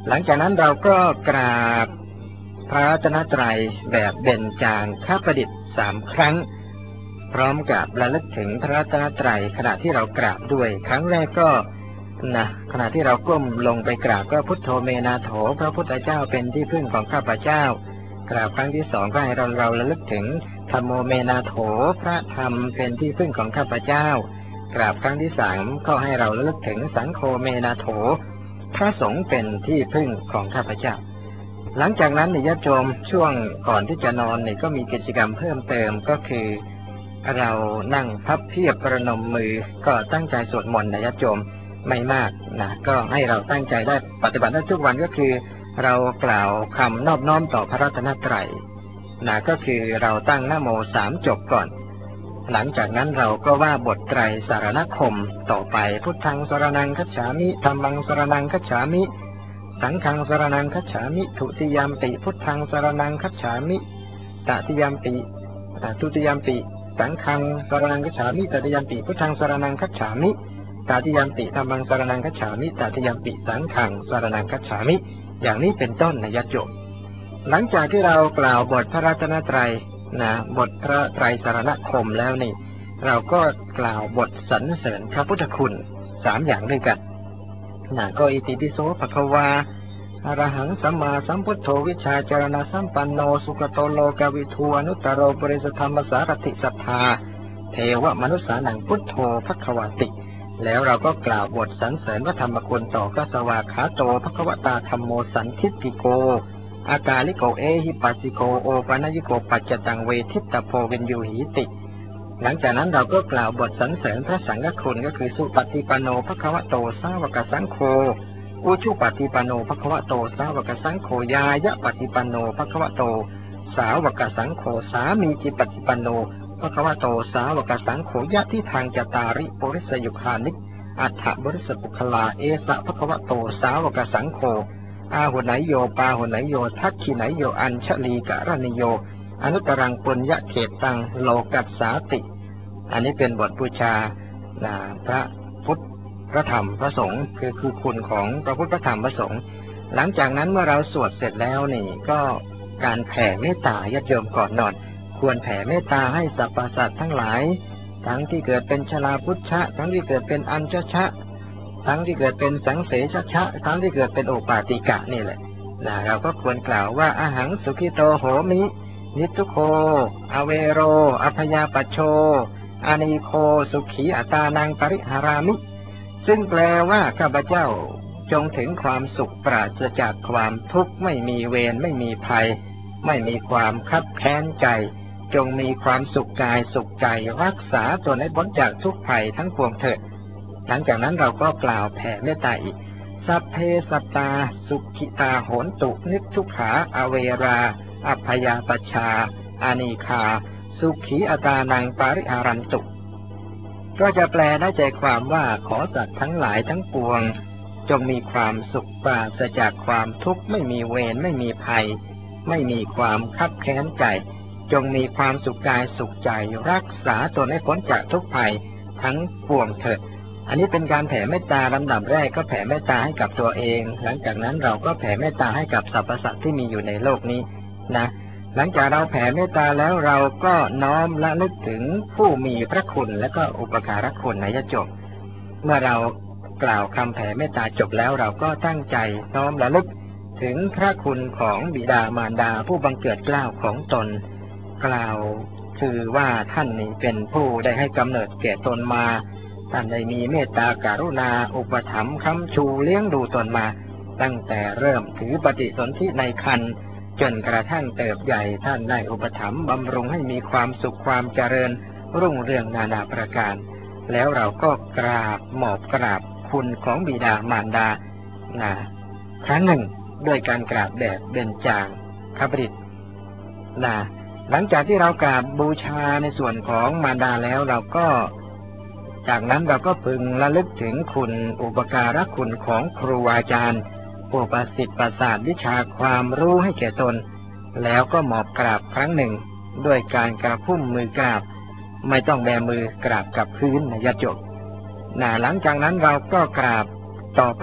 [SPEAKER 3] หลังจากนั้นเราก็กราบพระรัตนตรัยแบบเบญจางคประดิษฐ์สามครั้งพร้อมกับระลึกถึงพระรัตนตรัยขณะที่เรากราบด้วยครั้งแรกก็นะขณะที่เราก้มลงไปกราบก็พุทโธเมนาโถพระพุทธเจ้าเป็นที่พึ่งของข้าพเจ้ากราบครั้งที่สองก็ให้เราเราระลึกถึงธัมโมเมนาโถพระธรรมเป็นที่พึ่งของข้าพเจ้ากราบครั้งที่สามก็ให้เราระลึกถึงสังโฆเมนาโถพระสงฆ์เป็นที่พึ่งของข้าพเจ้าหลังจากนั้นญาติโยมช่วงก่อนที่จะนอนเนี่ยก็มีกิจกรรมเพิ่มเติมก็คือเรานั่งพับเพียบประนมมือก็ตั้งใจสวดมนต์นะญาติโยมไม่มากนะก็ให้เราตั้งใจได้ปฏิบัติได้ทุกวันก็คือเรากล่าวคำนอบน้อมต่อพระรัตนตรัยนะก็คือเราตั้งนะโมสามจบก่อนหลังจากนั้นเราก็ว่าบทไตรสรณคมต่อไปพุทธังสรณังคัจฉามิธัมมังสรณังคัจฉามิสังฆังสรณังคัจฉามิทุติยัมปิพุทธังสรณังคัจฉามิตติยัมปิทุติยัมปิสังฆังสรณังคัจฉามิตติยัมปิพุทธังสรณังคัจฉามิตติยัมปิธัมมังสรณังคัจฉามิตติยัมปิสังฆังสรณังคัจฉามิอย่างนี้เป็นต้นนะญาติโยมหลังจากที่เรากล่าวบทพระรัตนตรัยนะบทพระไตรสรณคมแล้วนี่เราก็กล่าวบทสรรเสริญพระพุทธคุณสามอย่างด้วยกันนะก็อิติปิโสภควาอรหังสัมมาสัมพุทโธวิชชาจารณสัมปันโนสุขโตโลกวิทูอนุตตโรปริสธรรมสารถิสัทธาเทวมนุษสานังพุทโธภควาติแล้วเราก็กล่าวบทสรรเสริญพระธรรมคุณต่อพระสวากขาโตภควตาธัมโมสันทิฏฐิโกอากาลิโกเอหิปัสสิโกโอปนัญิโกปัจจตังเวทิตตโพวินยูหิติหลังจากนั้นเราก็กล่าวบทสรรเสริญพระสังฆคุณก็คือสุปฏิปันโนภควโตสาวกสังโฆอุชุปฏิปันโนภควโตสาวกสังโฆยายะปฏิปันโนภควโตสาวกสังโฆสามีจิปฏิปันโนภควโตสาวกสังโฆยะที่ทางจตาริปุริสยุคานิอัฏฐบริสปุคลาเอสะภควโตสาวกสังโฆอาหุไนโยปาหุไนโยทักขิไนโยอัญชลีกะรณิโยอนุตรังปุญญเขตังโลกัสสาติอันนี้เป็นบทบูชาพระพุทธพระธรรมพระสงฆ์คือคือคุณของพระพุทธพระธรรมพระสงฆ์หลังจากนั้นเมื่อเราสวดเสร็จแล้วนี่ก็การแผ่เมตตาญาติโยมก่อนนอนควรแผ่เมตตาให้สรรพสัตว์ทั้งหลายทั้งที่เกิดเป็นชลาพุทธะทั้งที่เกิดเป็นอัญชชะทั้งที่เกิดเป็นสังเสชชะทั้งที่เกิดเป็นโอปาติกะนี่แหละนะเราก็ควรกล่าวว่าอาหังสุขิโตโหมินิทุโคอเวโรอภยาปโชอานิโคสุขีอัตานังปริหารามิซึ่งแปลว่าข้าพเจ้าจงถึงความสุขปราศจากความทุกข์ไม่มีเวรไม่มีภัยไม่มีความคับแค้นใจจงมีความสุขกายสุขใจรักษาตนให้พ้นจากทุกภัยทั้งปวงเถิดหลังจากนั้นเราก็กล่าวแผ่เมตตาอีกสัพเพสัตตาสุขิตาโหนตุนิทุกขาอเวราอัพยาปชาอานิคาสุขีอัตานังปาริหารันตุก็จะแปลได้ใจความว่าขอสัตว์ทั้งหลายทั้งปวงจงมีความสุขปราศจากความทุกข์ไม่มีเวรไม่มีภัยไม่มีความคับแค้นใจจงมีความสุขกายสุขใจรักษาตนให้พ้นจากทุกภัยทั้งปวงเถิดอันนี้เป็นการแผ่เมตตาลำดับแรกก็แผ่เมตตาให้กับตัวเองหลังจากนั้นเราก็แผ่เมตตาให้กับสรรพสัตว์ที่มีอยู่ในโลกนี้นะหลังจากเราแผ่เมตตาแล้วเราก็น้อมระลึกถึงผู้มีพระคุณและก็อุปการะคุณในญาติโยมเมื่อเรากล่าวคำแผ่เมตตาจบแล้วเราก็ตั้งใจน้อมระลึกถึงพระคุณของบิดามารดาผู้บังเกิดเกล้าของตนกล่าวคือว่าท่านนี้เป็นผู้ได้ให้กำเนิดแก่ตนมาท่านได้มีเมตตากรุณาอุปถัมภ์ค้ำชูเลี้ยงดูตนมาตั้งแต่เริ่มถือปฏิสนธิในครรภ์จนกระทั่งเติบใหญ่ท่านได้อุปถัมภ์บำรุงให้มีความสุขความเจริญรุ่งเรืองนานาประการแล้วเราก็กราบหมอบกราบคุณของบิดามารดานะครั้งหนึ่งด้วยการกราบแบบเบญจางคประดิษฐ์นะหลังจากที่เรากราบบูชาในส่วนของมารดาแล้วเราก็จากนั้นเราก็พึงระลึกถึงคุณอุปการะคุณของครูอาจารย์ผู้ประสิทธิ์ประสาทวิชาความรู้ให้แก่ตนแล้วก็หมอบกราบครั้งหนึ่งด้วยการกระพุ่มมือกราบไม่ต้องแบมือกราบกับพื้นนะญาติโยมนะหลังจากนั้นเราก็กราบต่อไป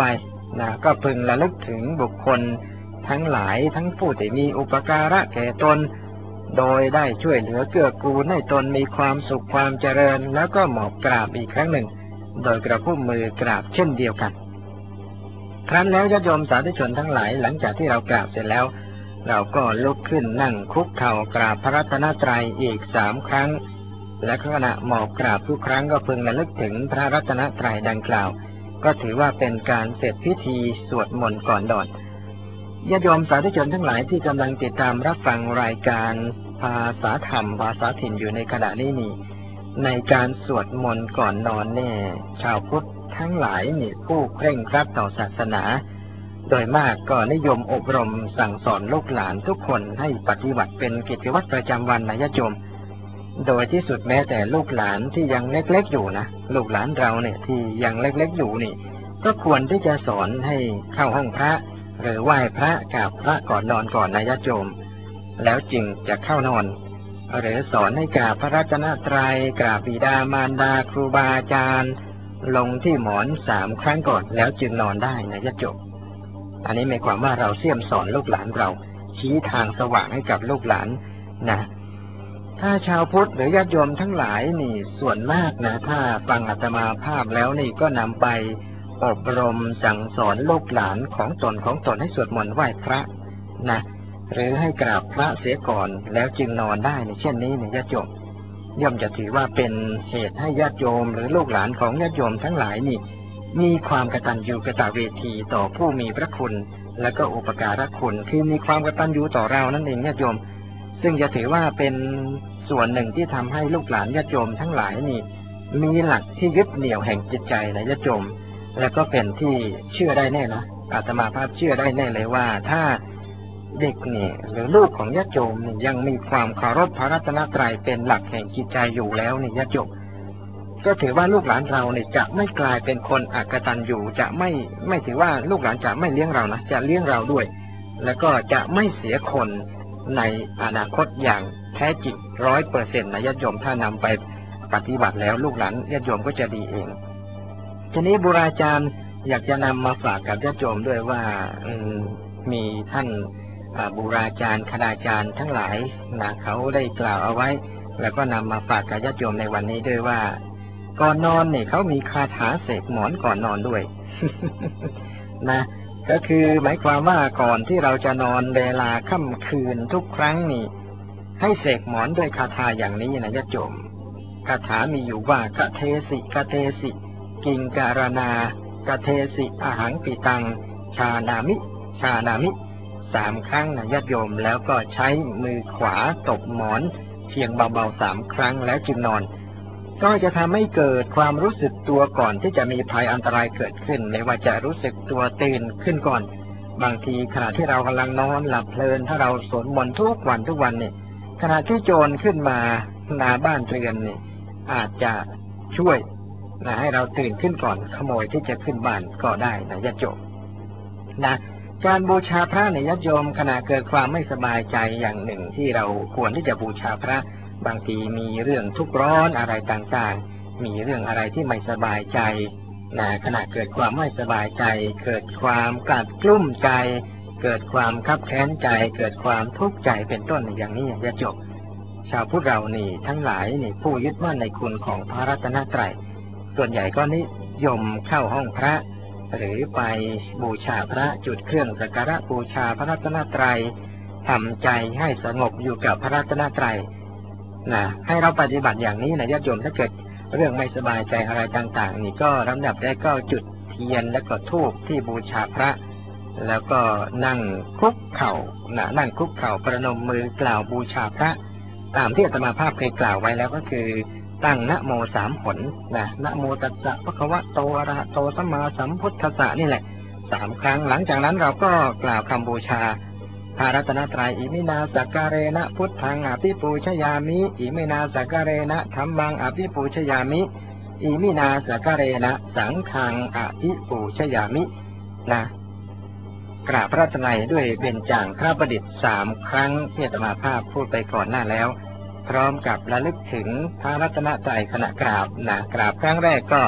[SPEAKER 3] นะก็พึงระลึกถึงบุคคลทั้งหลายทั้งผู้ที่มีอุปการะแก่ตนโดยได้ช่วยเหลือเกื้อกูลให้ตนมีความสุขความเจริญแล้วก็หมอบกราบอีกครั้งหนึ่งโดยกระพุ่มมือกราบเช่นเดียวกันครั้นแล้วญาติโยมสาธุชนทั้งหลายหลังจากที่เรากราบเสร็จแล้วเราก็ลุกขึ้นนั่งคุกเข่ากราบพระรัตนตรัยอีกสามครั้งและขณะหมอบกราบทุกครั้งก็พึงระลึกถึงพระรัตนตรัยดังกล่าวก็ถือว่าเป็นการเสร็จพิธีสวดมนต์ก่อนนอนญาติโยมสาธุชนทั้งหลายที่กำลังติดตามรับฟังรายการภาษาธรรมภาษาถิ่นอยู่ในขณะนี้นี่ในการสวดมนต์ก่อนนอนแน่ชาวพุทธทั้งหลายนี่ผู้เคร่งครัดต่อศาสนาโดยมากก็นิยมอบรมสั่งสอนลูกหลานทุกคนให้ปฏิบัติเป็นกิจวัตรประจำวันนะญาติโยมโดยที่สุดแม้แต่ลูกหลานที่ยังเล็กๆอยู่นะลูกหลานเราเนี่ยที่ยังเล็กๆอยู่นี่ก็ควรที่จะสอนให้เข้าห้องพระหรือไหว้พระกราบพระก่อนนอนก่อนนะญาติโยมแล้วจึงจะเข้านอนหรือสอนให้กราบพระรัตนตรัยกราบบิดามารดาครูบาอาจารย์ลงที่หมอนสามครั้งก่อนแล้วจึงนอนได้นะญาติโยมอันนี้หมายความว่าเราเสี่ยมสอนลูกหลานเราชี้ทางสว่างให้กับลูกหลานนะถ้าชาวพุทธหรือญาติโยมทั้งหลายนี่ส่วนมากนะถ้าฟังอาตมาภาพแล้วนี่ก็นำไปอบรมสั่งสอนลูกหลานของตนของตนให้สวดมนต์ไหว้พระนะหรือให้กราบพระเสียก่อนแล้วจึงนอนได้ในเช่นนี้เนี่ยญาติโยมย่อมจะถือว่าเป็นเหตุให้ญาติโยมหรือลูกหลานของญาติโยมทั้งหลายนี่มีความกตัญญูกตเวทีต่อผู้มีพระคุณและก็อุปการะคุณคือมีความกตัญญูต่อเรานั่นเองญาติโยมซึ่งจะถือว่าเป็นส่วนหนึ่งที่ทำให้ลูกหลานญาติโยมทั้งหลายนี่มีหลักที่ยึดเหนี่ยวแห่งจิตใจนะญาติโยมและก็เป็นที่เชื่อได้แน่นะอาตมาภาพเชื่อได้แน่เลยว่าถ้าเด็กเนี่ยหรือลูกของญาติโยมนี่ยังมีความเคารพพระรัตนตรัยเป็นหลักแห่งจิตใจอยู่แล้วนี่ญาติโยมก็ถือว่าลูกหลานเราเนี่ยจะไม่กลายเป็นคนอกตัญญูจะไม่ไม่ถือว่าลูกหลานจะไม่เลี้ยงเรานะจะเลี้ยงเราด้วยแล้วก็จะไม่เสียคนในอนาคตอย่างแท้จริงร้อยเปอร์เซ็นต์นะญาติโยมถ้านำไปปฏิบัติแล้วลูกหลานญาติโยมก็จะดีเองทีนี้บูราจารย์อยากจะนำมาฝากกับญาติโยมด้วยว่ามีท่านบูราจารย์คณาจารย์ทั้งหลายนะเขาได้กล่าวเอาไว้แล้วก็นำมาฝากกับญาติโยมในวันนี้ด้วยว่าก่อนนอนเนี่ยเขามีคาถาเสกหมอนก่อนนอนด้วย นะก็คือหมายความว่าก่อนที่เราจะนอนเวลาค่ำคืนทุกครั้งนี่ให้เสกหมอนด้วยคาถาอย่างนี้นะญาติโยมคาถามีอยู่ว่าคะเทสิคะเทสิกิงการณากะเทสิอาหังปิตังชานามิชานามิสามครั้งนะญาติโยมแล้วก็ใช้มือขวาตบหมอนเพียงเบาๆสามครั้งแล้วจึงนอนก็จะทำให้เกิดความรู้สึกตัวก่อนที่จะมีภัยอันตรายเกิดขึ้นไม่ว่าจะรู้สึกตัวตื่นขึ้นก่อนบางทีขณะที่เรากำลังนอนหลับเพลินถ้าเราสวดมนต์ทุกวันทุกวันเนี่ยขณะที่โจรขึ้นมาหน้าบ้านเรือนเนี่ยอาจจะช่วยนะให้เราตื่นขึ้นก่อนขโมยที่จะขึ้นบ้านก็ได้นะญาติโยมนะการบูชาพระในญาติโยมขณะเกิดความไม่สบายใจอย่างหนึ่งที่เราควรที่จะบูชาพระบางทีมีเรื่องทุกข์ร้อนอะไรต่างๆมีเรื่องอะไรที่ไม่สบายใจนะขณะเกิดความไม่สบายใจเกิดความกลัดกลุ้มใจเกิดความคับแค้นใจเกิดความทุกข์ใจเป็นต้นอย่างนี้ญาติโยมชาวพุทธเรานี่ทั้งหลายนี่ผู้ยึดมั่นในคุณของพระรัตนตรัยส่วนใหญ่ก็นิยมเข้าห้องพระหรือไปบูชาพระจุดเครื่องสักการะบูชาพระรัตนตรัยทำใจให้สงบอยู่กับพระรัตนตรัยนะให้เราปฏิบัติอย่างนี้นะญาติโยมถ้าเกิดเรื่องไม่สบายใจอะไรต่างๆนี่ก็ลำดับแรกก็จุดเทียนแล้วก็ธูปที่บูชาพระแล้วก็นั่งคุกเข่านะนั่งคุกเข่าประนมมือกล่าวบูชาพระตามที่อาตมาภาพเคยกล่าวไว้แล้วก็คือตั้งนะโมสามหนนะนะโมตัสสะภะคะวะโตอะระหะโตสัมมาสัมพุทธัสสะนี่แหละสามครั้งหลังจากนั้นเราก็กล่าวคำบูชาพระรัตนตรัยอิมินาสักการเรนะพุทธังอภิปูชยามิอิมินาสักการเรนะธัมมังอภิปูชยามิอิมินาสักการเรนะสังฆังอภิปูชยามินะกราบพระรัตนัยด้วยเบญจางคประดิษฐ์สามครั้งที่อาตมาภาพพูดไปก่อนหน้าแล้วพร้อมกับระลึกถึงพระรัตนตรัยขณะกราบนะกราบครั้งแรกก็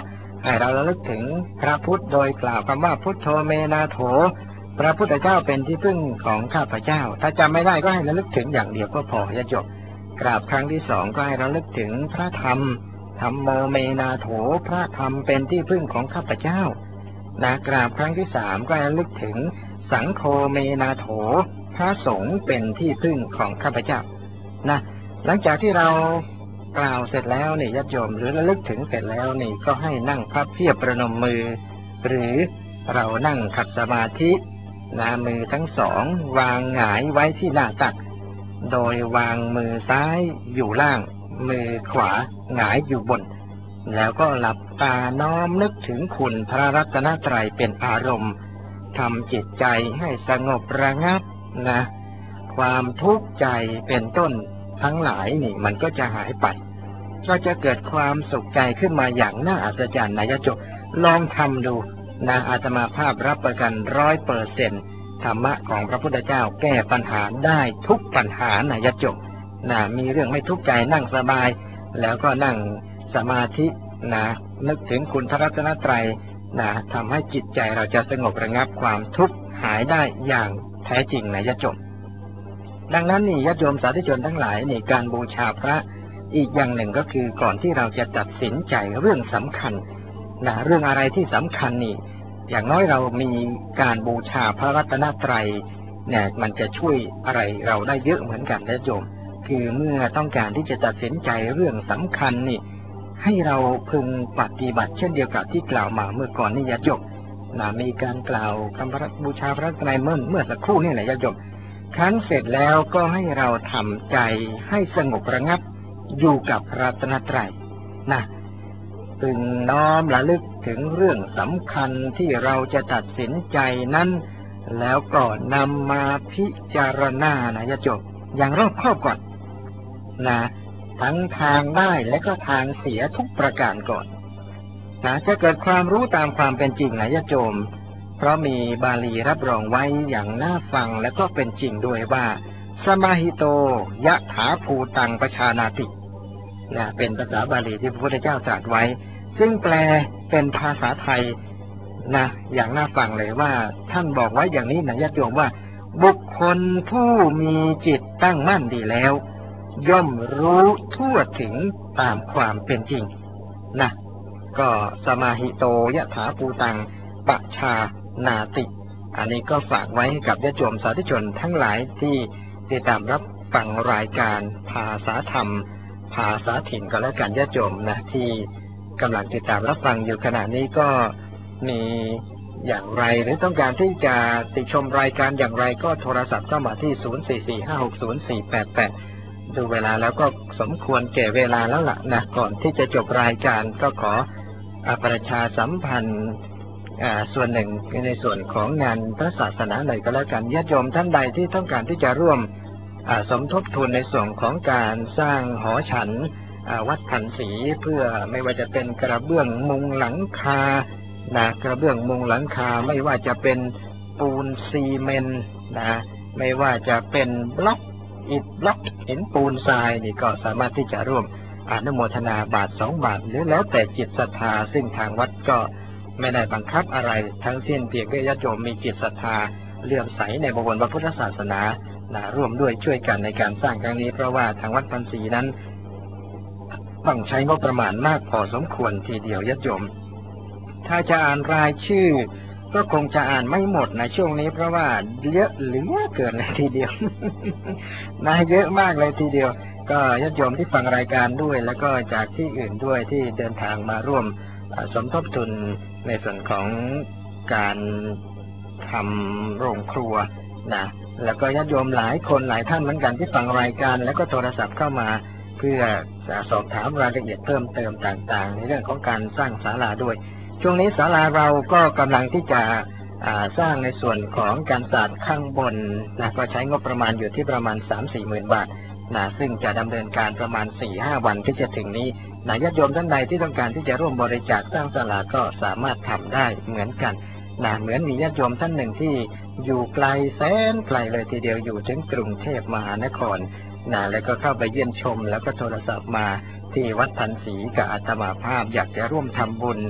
[SPEAKER 3] ให้เราระลึกถึงพระพุทธโดยกล่าวคำว่าพุทโธเมนาโถพระพุทธเจ้าเป็นที่พึ่งของข้าพเจ้าถ้าจำไม่ได้ก็ให้ระลึกถึงอย่างเดียวก็พอจะจบกราบครั้งที่สองก็ให้ระลึกถึงพระธรรมธัมโมเมนาโถพระธรรมเป็นที่พึ่งของข้าพเจ้านะกราบครั้งที่สามก็ให้ระลึกถึงสังโฆเมนาโถพระสงฆ์เป็นที่พึ่งของข้าพเจ้านะหลังจากที่เรากล่าวเสร็จแล้วนี่ญาติโยมหรือระลึกถึงเสร็จแล้วนี่ก็ให้นั่งพับเพียบประนมมือหรือเรานั่งขัดสมาธินะมือทั้งสองวางหงายไว้ที่หน้าตักโดยวางมือซ้ายอยู่ล่างมือขวาหงายอยู่บนแล้วก็หลับตาน้อมนึกถึงคุณพระรัตนตรัยเป็นอารมณ์ทำจิตใจให้สงบระงับนะความทุกข์ใจเป็นต้นทั้งหลายนี่มันก็จะหายไปก็จะเกิดความสุขใจขึ้นมาอย่างน่าอัศจรรย์นะญาติโยมลองทำดูนะอาตมาภาพรับประกันร้อยเปอร์เซ็นต์ธรรมะของพระพุทธเจ้าแก้ปัญหาได้ทุกปัญหานะญาติโยมนะมีเรื่องไม่ทุกข์ใจนั่งสบายแล้วก็นั่งสมาธินะนึกถึงคุณพระรัตนตรัยนะทำให้จิตใจเราจะสงบระงับความทุกข์หายได้อย่างแท้จริงนะญาติโยมดังนั้นนี่ญาติโยมสาธุชนทั้งหลายนี่การบูชาพระอีกอย่างหนึ่งก็คือก่อนที่เราจะตัดสินใจเรื่องสำคัญนะเรื่องอะไรที่สำคัญนี่อย่างน้อยเรามีการบูชาพระรัตนตรัยเนี่ยมันจะช่วยอะไรเราได้เยอะเหมือนกันญาติโยมคือเมื่อต้องการที่จะตัดสินใจเรื่องสำคัญนี่ให้เราพึงปฏิบัติเช่นเดียวกับที่กล่าวมาเมื่อก่อนนี่ญาติโยมนะมีการกล่าวคำบูชาพระรัตนตรัยเมื่อเมื่อสักครู่นี่แหละญาติโยมครั้นเสร็จแล้วก็ให้เราทำใจให้สงบระงับอยู่กับพระรัตนตรัยนะพึงน้อมระลึกถึงเรื่องสำคัญที่เราจะตัดสินใจนั้นแล้วก็นำมาพิจารณานะญาติโยมอย่างรอบคอบก่อนนะทั้งทางได้และก็ทางเสียทุกประการก่อนนะจะเกิดความรู้ตามความเป็นจริงนะญาติโยมเพราะมีบาลีรับรองไว้อย่างน่าฟังและก็เป็นจริงด้วยว่าสมาหิโตยะถาภูตังปชานาตินะเป็นภาษาบาลีที่พระพุทธเจ้าตรัสไว้ซึ่งแปลเป็นภาษาไทยนะอย่างน่าฟังเลยว่าท่านบอกไว้อย่างนี้นะญาติโยมว่าบุคคลผู้มีจิตตั้งมั่นดีแล้วย่อมรู้ทั่วถึงตามความเป็นจริงนะก็สมาหิโตยะถาภูตังปชานาติอันนี้ก็ฝากไว้กับญาติโยมสาธุชนทั้งหลายที่ติดตามรับฟังรายการภาษาธรรมภาษาถิ่นก็แล้วกันญาติโยมนะที่กำลังติดตามรับฟังอยู่ขณะนี้ก็มีอย่างไรหรือต้องการที่จะติชมรายการอย่างไรก็โทรศัพท์เข้ามาที่ศูนย์ สี่ สี่ ห้า หก ศูนย์ สี่ แปด แปดดูเวลาแล้วก็สมควรแก่เวลาแล้วล่ะนะก่อนที่จะจบรายการก็ขอประชาสัมพันธ์ส่วนหนึ่งในส่วนของงานพระศาสนาหน่อยก็แล้วกันญาติโยมท่านใดที่ต้องการที่จะร่วมสมทบทุนในส่วนของการสร้างหอฉันวัดพันศรีเพื่อไม่ว่าจะเป็นกระเบื้องมุงหลังคานะกระเบื้องมุงหลังคาไม่ว่าจะเป็นปูนซีเมนต์นะไม่ว่าจะเป็นบล็อกอิฐบล็อกหินปูนทรายนี่ก็สามารถที่จะร่วมอนุโมทนาบาทสองบาทหรือแล้วแต่จิตศรัทธาซึ่งทางวัดก็ไม่ได้บังคับอะไรทั้งสิ้นเพียงแค่ญาติโยมมีจิตศรัทธาเลื่อมใสในบวรพระพุทธศาสนานะร่วมด้วยช่วยกันในการสร้างครั้งนี้เพราะว่าทางวัดพันศรีนั้นต้องใช้งบประมาณมากพอสมควรทีเดียวญาติโยมถ้าจะอ่านรายชื่อก็คงจะอ่านไม่หมดในช่วงนี้เพราะว่าเยอะเหลือเกินเลยทีเดียว นะเยอะมากเลยทีเดียวก็ญาติโยมที่ฟังรายการด้วยแล้วก็จากที่อื่นด้วยที่เดินทางมาร่วมสมทบทุนในส่วนของการทำโรงครัวนะแล้วก็ญาติโยมหลายคนหลายท่านเหมือนกันที่ฟังรายการแล้วก็โทรศัพท์เข้ามาเพื่อสอบถามรายละเอียดเพิ่มเติมต่างๆในเรื่องของการสร้างศาลาด้วยช่วงนี้ศาลาเราก็กำลังที่จะสร้างในส่วนของการสาดข้างบนนะก็ใช้งบประมาณอยู่ที่ประมาณ สามถึงสี่ หมื่นบาทนะซึ่งจะดำเนินการประมาณ สี่ถึงห้า วันที่จะถึงนี้นะญาติโยมท่านใดที่ต้องการที่จะร่วมบริจาคสร้างศาลาก็สามารถทำได้เหมือนกันนะเหมือนมีญาติโยมท่านหนึ่งที่อยู่ไกลแสนไกลเลยทีเดียวอยู่ถึงกรุงเทพมหานครนะแล้วก็เข้าไปเยี่ยมชมแล้วก็โทรศัพท์มาที่วัดพันศรีกับอาตมาภาพอยากจะร่วมทำบุญ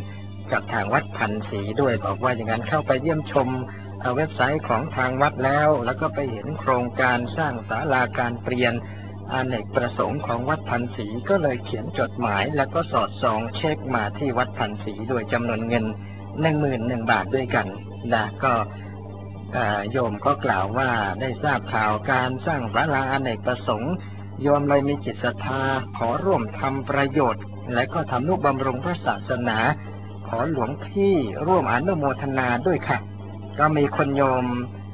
[SPEAKER 3] กับทางวัดพันศรีด้วยบอกว่าอย่างนั้นเข้าไปเยี่ยมชมเว็บไซต์ของทางวัดแล้วแล้วก็ไปเห็นโครงการสร้างศาลาการเปลี่ยนอเนกประสงค์ของวัดพันศรีก็เลยเขียนจดหมายแล้วก็สอดส่องเช็คมาที่วัดพันศรีโดยจำนวนเงินหนึ่งหมื่นหนึ่งบาทด้วยกันนะก็โยมก็กล่าวว่าได้ทราบข่าวการสร้างศาลาอเนกประสงค์โยมเลยมีจิตศรัทธาขอร่วมทำประโยชน์และก็ทำนุบำรุงพระศาสนาขอหลวงพี่ร่วมอนุโมทนาด้วยค่ะก็มีคนโยม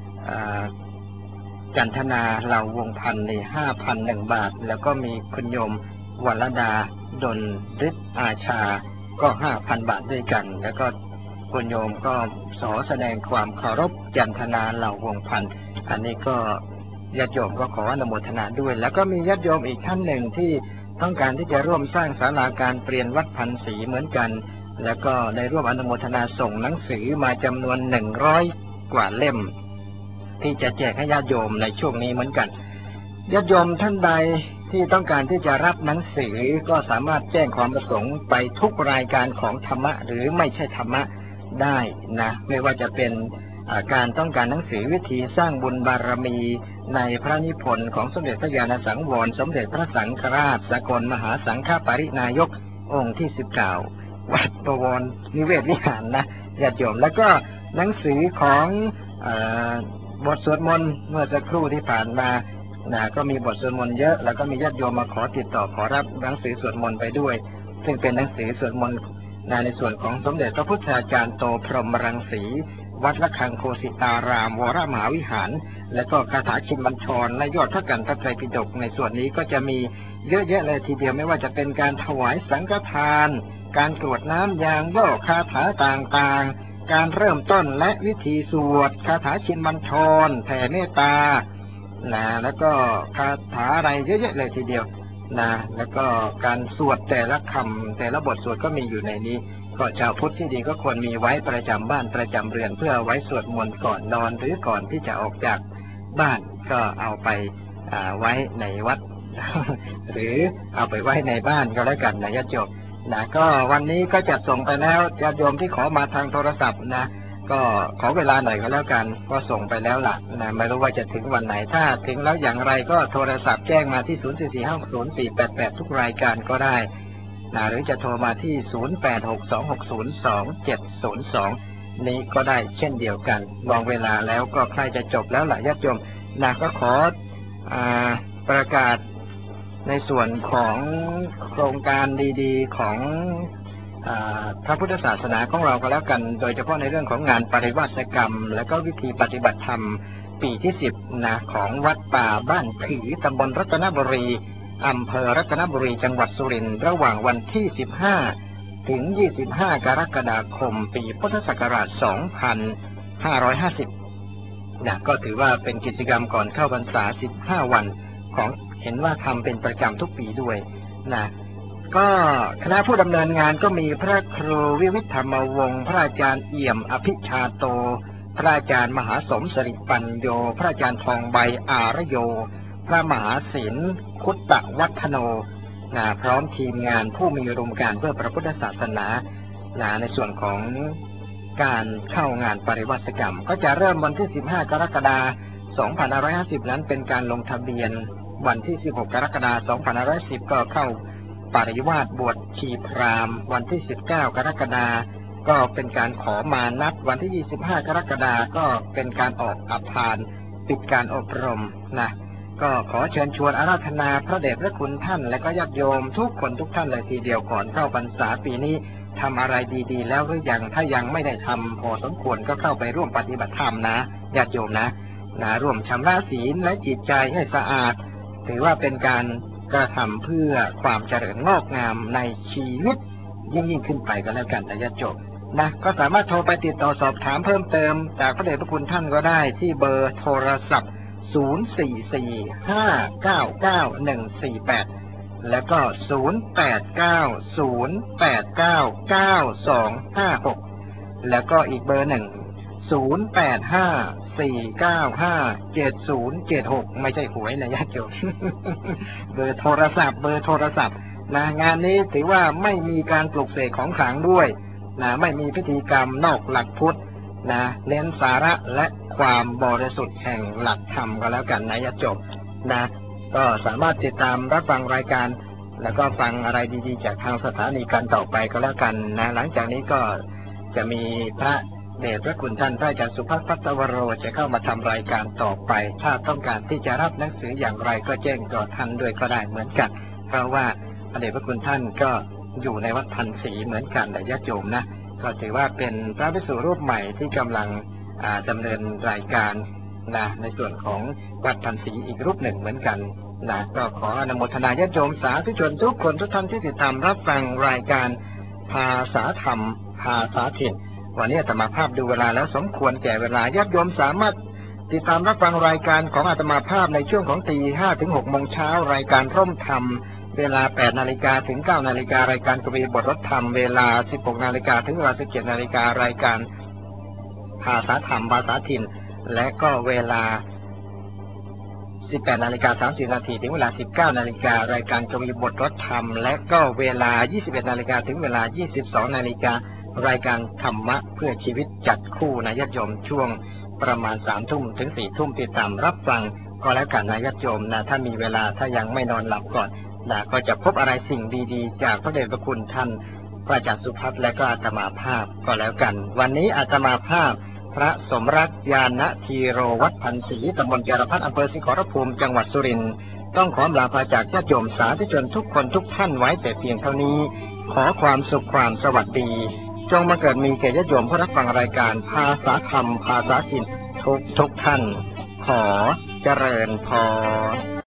[SPEAKER 3] จันทนาเหล่าวงพันธ์ในห้าพันหนึ่งบาทแล้วก็มีคุณโยมวรดาดลฤทธิ์อาชาก็ห้าพันบาทด้วยกันแล้วก็คุณโยมก็ขอแสดงความเคารพจันทนาเหล่าวงพันธ์อันนี้ก็ญาติโยมก็ขออนุโมทนาด้วยแล้วก็มีญาติโยมอีกท่านหนึ่งที่ต้องการที่จะร่วมสร้างศาลาการเปลี่ยนวัดพันศรีเหมือนกันแล้วก็ได้ร่วมอนุโมทนาส่งหนังสือมาจำนวนหนึ่งร้อยกว่าเล่มที่จะแจกให้ญาติโยมในช่วงนี้เหมือนกันญาติโยมท่านใดที่ต้องการที่จะรับหนังสือก็สามารถแจ้งความประสงค์ไปทุกรายการของธรรมะหรือไม่ใช่ธรรมะได้นะไม่ว่าจะเป็นการต้องการหนังสือวิธีสร้างบุญบารมีในพระนิพนธ์ของสมเด็จพระญาณสังวรสมเด็จพระสังฆราชสกลมหาสังฆปรินายกองค์ที่สิบเก้าวัดบวรนิเวศวิหารนะญาติโยมแล้วก็หนังสือของบทสวดมนต์เมื่อสักครู่ที่ผ่านมานะก็มีบทสวดมนต์เยอะแล้วก็มีญาติโยมมาขอติดต่อขอรับหนังสือสวดมนต์ไปด้วยซึ่งเป็นหนังสือสวดมนต์ในส่วนของสมเด็จพระพุทธาจารย์โตพรหมรังสีวัดระฆังโคสิตารามวรมหาวิหารและก็คาถาชินบัญชรและยอดพระกันตไตรปิฎกในส่วนนี้ก็จะมีเยอะแยะเลยทีเดียวไม่ว่าจะเป็นการถวายสังฆทานการกรวดน้ำยางย่อคาถาต่างๆการเริ่มต้นและวิธีสวดคาถาชินบัญชรแผ่เมตตานะแล้วก็คาถาอะไรเยอะแยะเลยทีเดียวนะแล้วก็การสวดแต่ละคำแต่ละบทสวดก็มีอยู่ในนี้ก็ชาวพุทธที่ดีก็ควรมีไว้ประจำบ้านประจำเรือนเพื่อไว้สวดมนต์ก่อนนอนหรือก่อนที่จะออกจากบ้านก็เอาไปไว้ในวัด หรือเอาไปไว้ในบ้านก็แล้วกันนะญาติโยมนะก็วันนี้ก็จัดส่งไปแล้วญาติโยมที่ขอมาทางโทรศัพท์นะก็ขอเวลาหน่อยก็แล้วกันก็ส่งไปแล้วล่ะนะไม่รู้ว่าจะถึงวันไหนถ้าถึงแล้วอย่างไรก็โทรศัพท์แจ้งมาที่ศูนย์ สี่ สี่ ห้า ศูนย์ สี่ แปด แปดทุกรายการก็ได้นะหรือจะโทรมาที่ศูนย์ แปด หก สอง หก ศูนย์ สอง เจ็ด ศูนย์ สองนี้ก็ได้เช่นเดียวกันมองเวลาแล้วก็ใกล้จะจบแล้วล่ะญาติโยมนะก็ขออ่าประกาศในส่วนของโครงการดีๆของพระพุทธศาสนาของเราก็แล้วกันโดยเฉพาะในเรื่องของงานปริวาสกรรมและก็วิธีปฏิบัติธรรมปีที่สิบนะของวัดป่าบ้านขือตำบลรัตนบุรีอำเภอรัตนบุรีจังหวัดสุรินทร์ระหว่างวันที่สิบห้าถึงยี่สิบห้ากรกฎาคมปีพุทธศักราชสองพันห้าร้อยห้าสิบนะก็ถือว่าเป็นกิจกรรมก่อนเข้าพรรษาสิบห้าวันของเห็นว่าทำเป็นประจำทุกปีด้วยนะก็คณะผู้ดำเนินงานก็มีพระครูวิวิธธรรมวงศ์พระอาจารย์เอี่ยมอภิชาโตพระอาจารย์มหาสมสริปัญโยพระอาจารย์ทองใบอารโยพระมหาศิลป์คุตตะวัฒโนนะพร้อมทีมงานผู้มีอุดมการณ์เพื่อพระพุทธศาสนานะในส่วนของการเข้างานปริวาสกรรมก็จะเริ่มวันที่สิบห้ากรกฎาคมสองพันห้าร้อยห้าสิบนั้นเป็นการลงทะเบียนวันที่สิบหกกรกฎาคมสองพันห้าร้อยสิบก็เข้าปริวาสบวชชีพราหมณ์วันที่สิบเก้ากรกฎาคมก็เป็นการขอมานัดวันที่ยี่สิบห้ากรกฎาคมก็เป็นการออกอาภาสปิดการอบรมนะก็ขอเชิญชวนอาราธนาพระเดชพระคุณท่านและก็ญาติโยมทุกคนทุกท่านเลยทีเดียวก่อนเข้าพรรษาปีนี้ทำอะไรดีๆแล้วหรือยังถ้ายังไม่ได้ทำพอสมควรก็เข้าไปร่วมปฏิบัติธรรมนะญาติโยมนะนะร่วมชำระศีลและจิตใจให้สะอาดถือว่าเป็นการกระทำเพื่อความเจริญงอกงามในชีวิตยิ่งยิ่งขึ้นไปก็แล้วกันนะญาติโยมนะก็สามารถโทรไปติดต่อสอบถามเพิ่มเติมจากพระเดชพระคุณท่านก็ได้ที่เบอร์โทรศัพท์ศูนย์ สี่ สี่ ห้า เก้า เก้า หนึ่ง สี่ แปดแล้วก็ศูนย์ แปด เก้า ศูนย์ แปด เก้า เก้า สอง ห้า หกแล้วก็อีกเบอร์หนึ่งศูนย์ แปด ห้า สี่ เก้า ห้า เจ็ด ศูนย์ เจ็ด หกไม่ใช่หวยนะญาติโยม เบอร์โทรศัพท์เบอร์โทรศัพท์นะงานนี้ถือว่าไม่มีการปลุกเสกของขลังด้วยนะไม่มีพิธีกรรมนอกหลักพุทธนะเน้นสาระและความบริสุทธิ์แห่งหลักธรรมก็แล้วกันนะญาติโยมนะก็สามารถติดตามรับฟังรายการแล้วก็ฟังอะไรดีๆจากทางสถานีกันต่อไปก็แล้วกันนะหลังจากนี้ก็จะมีพระเดชพระคุณท่านพระอาจารย์สุภัทรพัฒวโรจะเข้ามาทำรายการต่อไปถ้าต้องการที่จะรับหนังสืออย่างไรก็แจ้งต่อท่านด้วยก็ได้เหมือนกันเพราะว่าพระเดชพระคุณท่านก็อยู่ในวัดพันศรีเหมือนกันแต่ญาติโยมนะก็ถือว่าเป็นพระภิกษุรูปใหม่ที่กำลังดำเนินรายการนะในส่วนของวัดพันศรีอีกรูปหนึ่งเหมือนกันนะก็ขออนุโมทนาญาติโยมสาธุชนทุกคนทุกท่านที่ติดตามรับฟังรายการภาษาธรรมภาษาถิ่นวันนี้อาตมาภาพดูเวลาแล้วสมควรแก่เวลาญาติโยมสามารถติดตามรับฟังรายการของอาตมาภาพในช่วงของตีห้าถึงหกโมงเช้ารายการร่มธรรมเวลาแปดนาฬิกาถึงเก้านาฬิการายการกวีบทรถธรรมเวลาสิบหกนาฬิกาถึงเวลาสิบเจ็ดนาฬิการายการภาษาธรรมภาษาถิ่นและก็เวลาสิบแปดนาฬิกาสามสิบนาทีถึงเวลาสิบเก้านาฬิการายการกวีบทรถธรรมและก็เวลายี่สิบเอ็ดนาฬิกาถึงเวลายี่สิบสองนาฬิการายการธรรมะเพื่อชีวิตจัดคู่นะญาติโยมช่วงประมาณสามทุ่มถึงสี่ทุ่มติดตามรับฟังก็แล้วกันนะญาติโยมนะถ้ามีเวลาถ้ายังไม่นอนหลับก่อนนะก็จะพบอะไรสิ่งดีๆจากพระเดชพระคุณท่านพระอาจารย์สุภัทรและก็อาตมาภาพก็แล้วกันวันนี้อาตมาภาพพระสมรักญาณธีโรวัดพันศรีตำบลจารพัฒน์อำเภอศรีขอรภูมิจังหวัดสุรินทร์ต้องขอลาพาจากญาติโยมสาธุชนทุกคนทุกท่านไว้แต่เพียงเท่านี้ขอความสุขความสวัสดีจงมาเกิดมีแก่ญาติโยมผู้รับฟังรายการภาษาธรรมภาษาถิ่นทุกทุกท่านขอเจริญพร